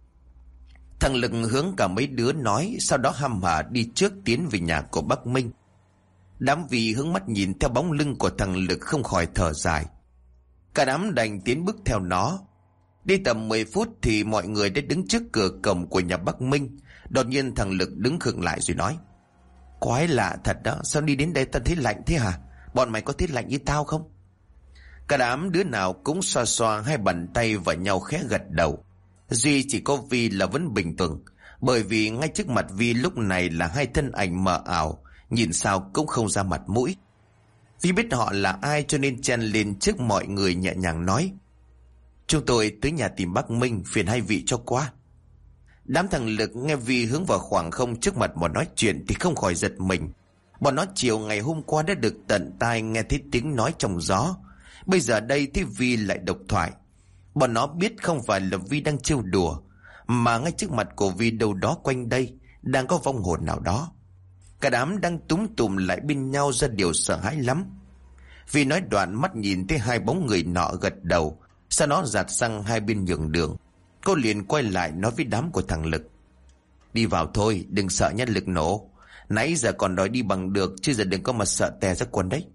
Thằng Lực hướng cả mấy đứa nói, sau đó hăm hở đi trước tiến về nhà của Bắc Minh. Đám Vi hướng mắt nhìn theo bóng lưng của thằng Lực không khỏi thở dài. Cả đám đành tiến bước theo nó. Đi tầm 10 phút thì mọi người đã đứng trước cửa cổng của nhà Bắc Minh. Đột nhiên thằng Lực đứng khựng lại rồi nói: quái lạ thật đó, sao đi đến đây tao thấy lạnh thế hả? Bọn mày có thấy lạnh như tao không? Cả đám đứa nào cũng xoa xoa hai bàn tay vào nhau khẽ gật đầu. Duy chỉ có Vi là vẫn bình thường, bởi vì ngay trước mặt Vi lúc này là hai thân ảnh mờ ảo, nhìn sao cũng không ra mặt mũi. Vi biết họ là ai cho nên chen lên trước mọi người nhẹ nhàng nói: chúng tôi tới nhà tìm bác Minh, phiền hai vị cho qua. Đám thằng Lực nghe Vi hướng vào khoảng không trước mặt bọn nói chuyện thì không khỏi giật mình. Bọn nó chiều ngày hôm qua đã được tận tai nghe thấy tiếng nói trong gió, bây giờ đây thì Vi lại độc thoại. Bọn nó biết không phải là Vi đang trêu đùa, mà ngay trước mặt của Vi đâu đó quanh đây đang có vong hồn nào đó. Cả đám đang túm tụm lại bên nhau ra điều sợ hãi lắm. Vi nói đoạn mắt nhìn thấy hai bóng người nọ gật đầu, sau đó giạt sang hai bên nhường đường. Cô liền quay lại nói với đám của thằng Lực: đi vào thôi, đừng sợ nhát Lực nổ. Nãy giờ còn đòi đi bằng được, chứ giờ đừng có mà sợ tè ra quần đấy.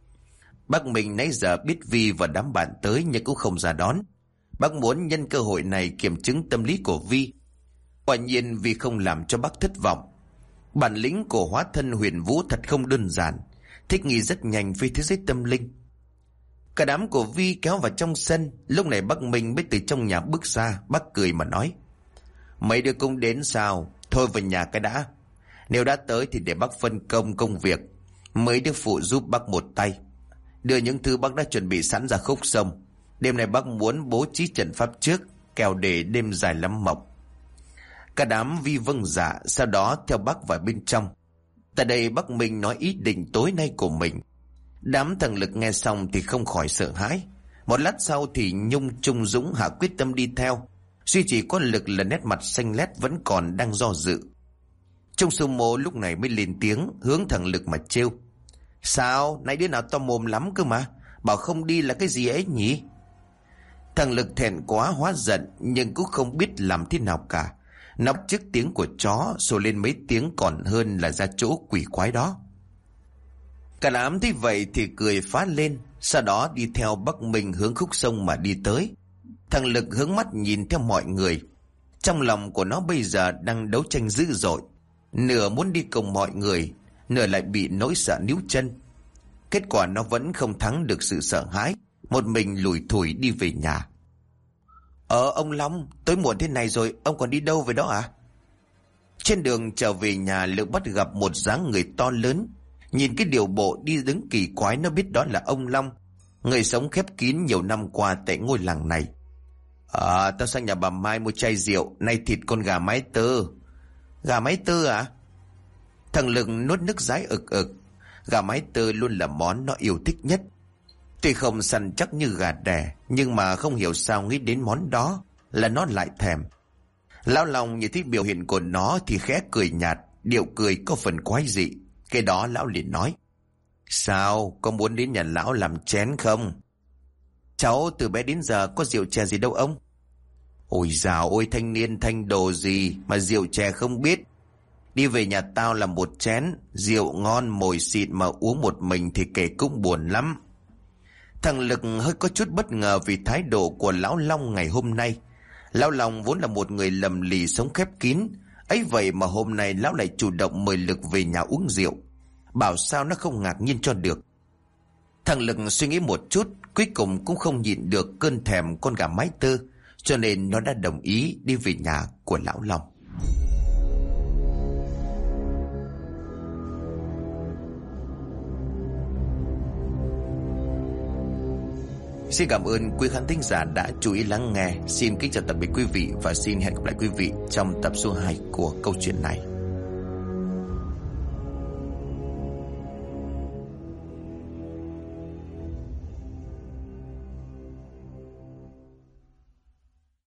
Bác Minh nãy giờ biết Vi và đám bạn tới nhưng cũng không ra đón. Bác muốn nhân cơ hội này kiểm chứng tâm lý của Vi. Quả nhiên Vi không làm cho bác thất vọng. Bản lĩnh của hóa thân Huyền Vũ thật không đơn giản, thích nghi rất nhanh với thế giới tâm linh. Cả đám của Vi kéo vào trong sân. Lúc này bác Minh mới từ trong nhà bước ra. Bác cười mà nói: mấy đứa cũng đến sao? Thôi vào nhà cái đã. Nếu đã tới thì để bác phân công công việc. Mấy đứa phụ giúp bác một tay, đưa những thứ bác đã chuẩn bị sẵn ra khúc sông. Đêm nay bác muốn bố trí trận pháp trước, kẻo để đêm dài lắm mộng. Cả đám Vi vâng dạ, sau đó theo bác vào bên trong. Tại đây bác Minh nói ý định tối nay của mình. Đám thằng Lực nghe xong thì không khỏi sợ hãi. Một lát sau thì Nhung, Trung, Dũng hạ quyết tâm đi theo. Duy chỉ có Lực là nét mặt xanh lét vẫn còn đang do dự. Trung Sư Mô lúc này mới lên tiếng hướng thằng Lực mà trêu: sao, nãy đứa nào to mồm lắm cơ mà, bảo không đi là cái gì ấy nhỉ? Thằng Lực thẹn quá hóa giận nhưng cũng không biết làm thế nào cả, Nó trước tiếng của chó rồi lên mấy tiếng còn hơn là ra chỗ quỷ quái đó. Cả đám thấy vậy thì cười phá lên, sau đó đi theo Bắc Minh hướng khúc sông mà đi tới. Thằng Lực hướng mắt nhìn theo mọi người. Trong lòng của nó bây giờ đang đấu tranh dữ dội, nửa muốn đi cùng mọi người, nửa lại bị nỗi sợ níu chân. Kết quả nó vẫn không thắng được sự sợ hãi, một mình lủi thủi đi về nhà. Ông Long, tối muộn thế này rồi, ông còn đi đâu về đó à? Trên đường trở về nhà, Lực bắt gặp một dáng người to lớn. Nhìn cái điều bộ đi đứng kỳ quái, nó biết đó là ông Long, người sống khép kín nhiều năm qua tại ngôi làng này. Tao sang nhà bà Mai mua chai rượu, nay thịt con gà mái tơ. Gà mái tơ à? Thằng Lực nuốt nước dãi ực ực. Gà mái tơ luôn là món nó yêu thích nhất. Tuy không săn chắc như gà đẻ, nhưng mà không hiểu sao nghĩ đến món đó là nó lại thèm. Lão Long nhìn thấy biểu hiện của nó thì khẽ cười nhạt, điệu cười có phần quái dị. Cái đó lão liền nói: Sao, có muốn đến nhà lão làm chén không? Cháu từ bé đến giờ có rượu chè gì đâu ông. Ôi dào ôi, thanh niên thanh đồ gì mà rượu chè không biết. Đi về nhà tao làm một chén, rượu ngon mồi xịn mà uống một mình thì kể cũng buồn lắm. Thằng Lực hơi có chút bất ngờ vì thái độ của lão Long ngày hôm nay. Lão Long vốn là một người lầm lì sống khép kín, ấy vậy mà hôm nay lão lại chủ động mời Lực về nhà uống rượu. Bảo sao nó không ngạc nhiên cho được. Thằng Lực suy nghĩ một chút, cuối cùng cũng không nhịn được cơn thèm con gà mái tơ, cho nên nó đã đồng ý đi về nhà của lão Long. Xin cảm ơn quý khán thính giả đã chú ý lắng nghe. Xin kính chào tạm biệt quý vị và xin hẹn gặp lại quý vị trong tập số 2 của câu chuyện này.